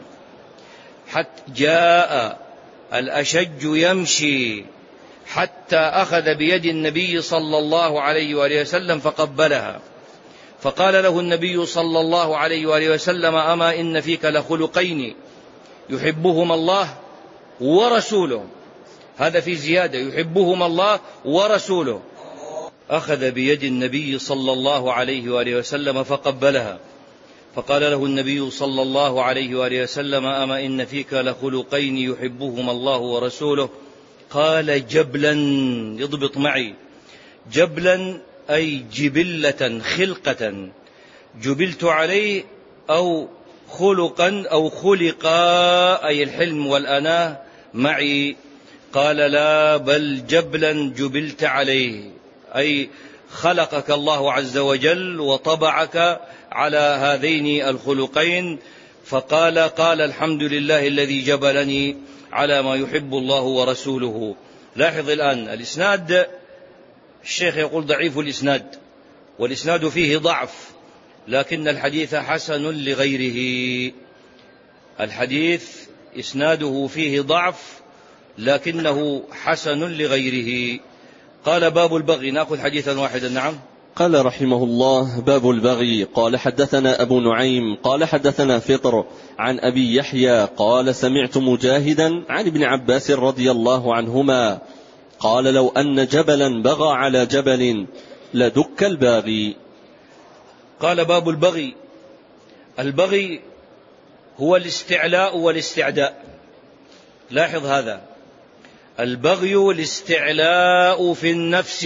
جاء الأشج يمشي حتى أخذ بيد النبي صلى الله عليه وآله وسلم فقبلها، فقال له النبي صلى الله عليه وآله وسلم: أما إن فيك لخلقين يحبهما الله ورسوله. هذا في زيادة: يحبهما الله ورسوله. أخذ بيد النبي صلى الله عليه وآله وسلم فقبلها، فقال له النبي صلى الله عليه وآله وسلم: أما إن فيك لخلقين يحبهما الله ورسوله. قال: جبلا، يضبط معي، جبلا أي جبلة، خلقة، جبلت عليه، أو خلقا أو خلقا أي الحلم والأناة معي. قال: لا، بل جبلا جبلت عليه، أي خلقك الله عز وجل وطبعك على هذين الخلقين. فقال: الحمد لله الذي جبلني على ما يحب الله ورسوله. لاحظ الآن الإسناد، الشيخ يقول ضعيف الإسناد، والإسناد فيه ضعف، لكن الحديث حسن لغيره. الحديث إسناده فيه ضعف لكنه حسن لغيره. قال: باب البغي. نأخذ حديثا واحدا. نعم. قال رحمه الله: باب البغي. قال: حدثنا أبو نعيم قال: حدثنا فطر عن أبي يحيى قال: سمعت مجاهدا عن ابن عباس رضي الله عنهما قال: لو أن جبلا بغى على جبل لدك الباغي. قال: باب البغي. البغي هو الاستعلاء والاستعداء. لاحظ هذا، البغي الاستعلاء في النفس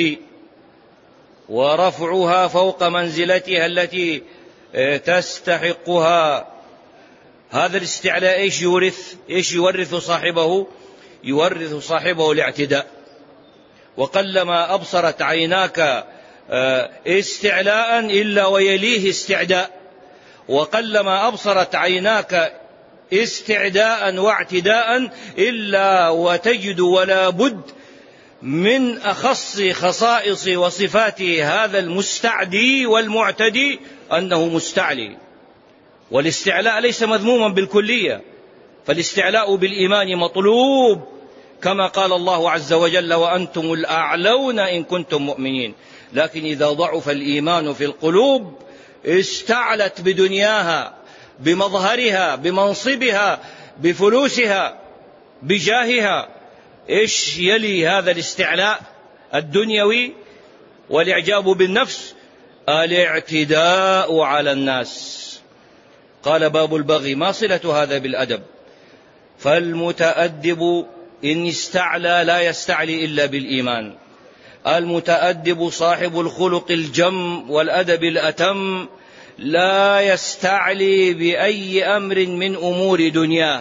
ورفعها فوق منزلتها التي تستحقها. هذا الاستعلاء ايش يورث صاحبه؟ يورث صاحبه الاعتداء. وقلما أبصرت عيناك استعلاء إلا ويليه استعداء، وقلما أبصرت عيناك استعداء واعتداء إلا وتجد ولا بد من أخص خصائص وصفات هذا المستعدي والمعتدي أنه مستعلي. والاستعلاء ليس مذموما بالكلية، فالاستعلاء بالإيمان مطلوب، كما قال الله عز وجل: وأنتم الأعلون إن كنتم مؤمنين. لكن إذا ضعف الإيمان في القلوب استعلت بدنياها، بمظهرها، بمنصبها، بفلوسها، بجاهها. إيش يلي هذا الاستعلاء الدنيوي والإعجاب بالنفس؟ الاعتداء على الناس. قال: باب البغي. ما صلة هذا بالأدب؟ فالمتأدب إن استعلى لا يستعلي إلا بالإيمان. المتأدب صاحب الخلق الجم والأدب الأتم لا يستعلي بأي أمر من أمور دنياه.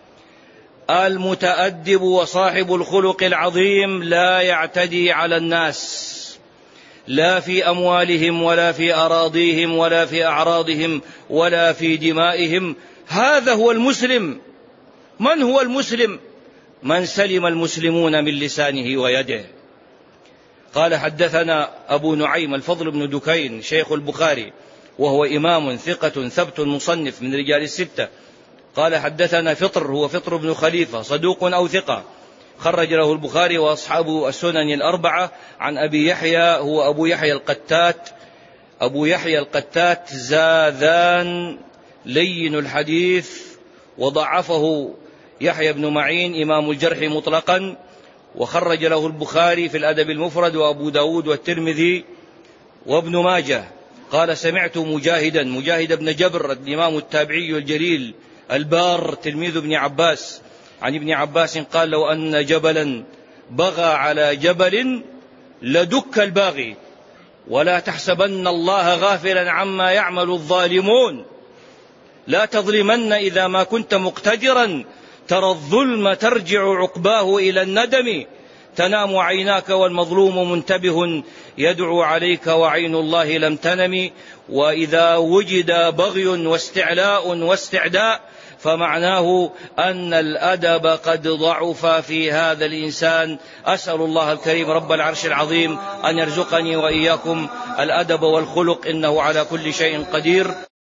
المتأدب وصاحب الخلق العظيم لا يعتدي على الناس، لا في أموالهم ولا في أراضيهم ولا في أعراضهم ولا في دمائهم. هذا هو المسلم. من هو المسلم؟ من سلم المسلمون من لسانه ويده. قال: حدثنا أبو نعيم الفضل بن دكين شيخ البخاري، وهو إمام ثقة ثبت مصنف من رجال الستة. قال: حدثنا فطر، هو فطر بن خليفة، صدوق أو ثقة، خرج له البخاري وأصحاب السنن الأربعة. عن أبي يحيى، هو أبو يحيى القتات. أبو يحيى القتات زاذان لين الحديث، وضعفه يحيى بن معين إمام الجرح مطلقا، وخرج له البخاري في الأدب المفرد وأبو داود والترمذي وابن ماجه. قال: سمعت مجاهد بن جبر الإمام التابعي الجليل البار تلميذ ابن عباس، عن ابن عباس قال: لو أن جبلا بغى على جبل لدك الباغي، ولا تحسبن الله غافلا عما يعمل الظالمون، لا تظلمن إذا ما كنت مقتدرا، ترى الظلم ترجع عقباه إلى الندم، تنام عيناك والمظلوم منتبه يدعو عليك وعين الله لم تنم. وإذا وجد بغي واستعلاء واستعداء فمعناه أن الأدب قد ضعف في هذا الإنسان. أسأل الله الكريم رب العرش العظيم أن يرزقني وإياكم الأدب والخلق، إنه على كل شيء قدير.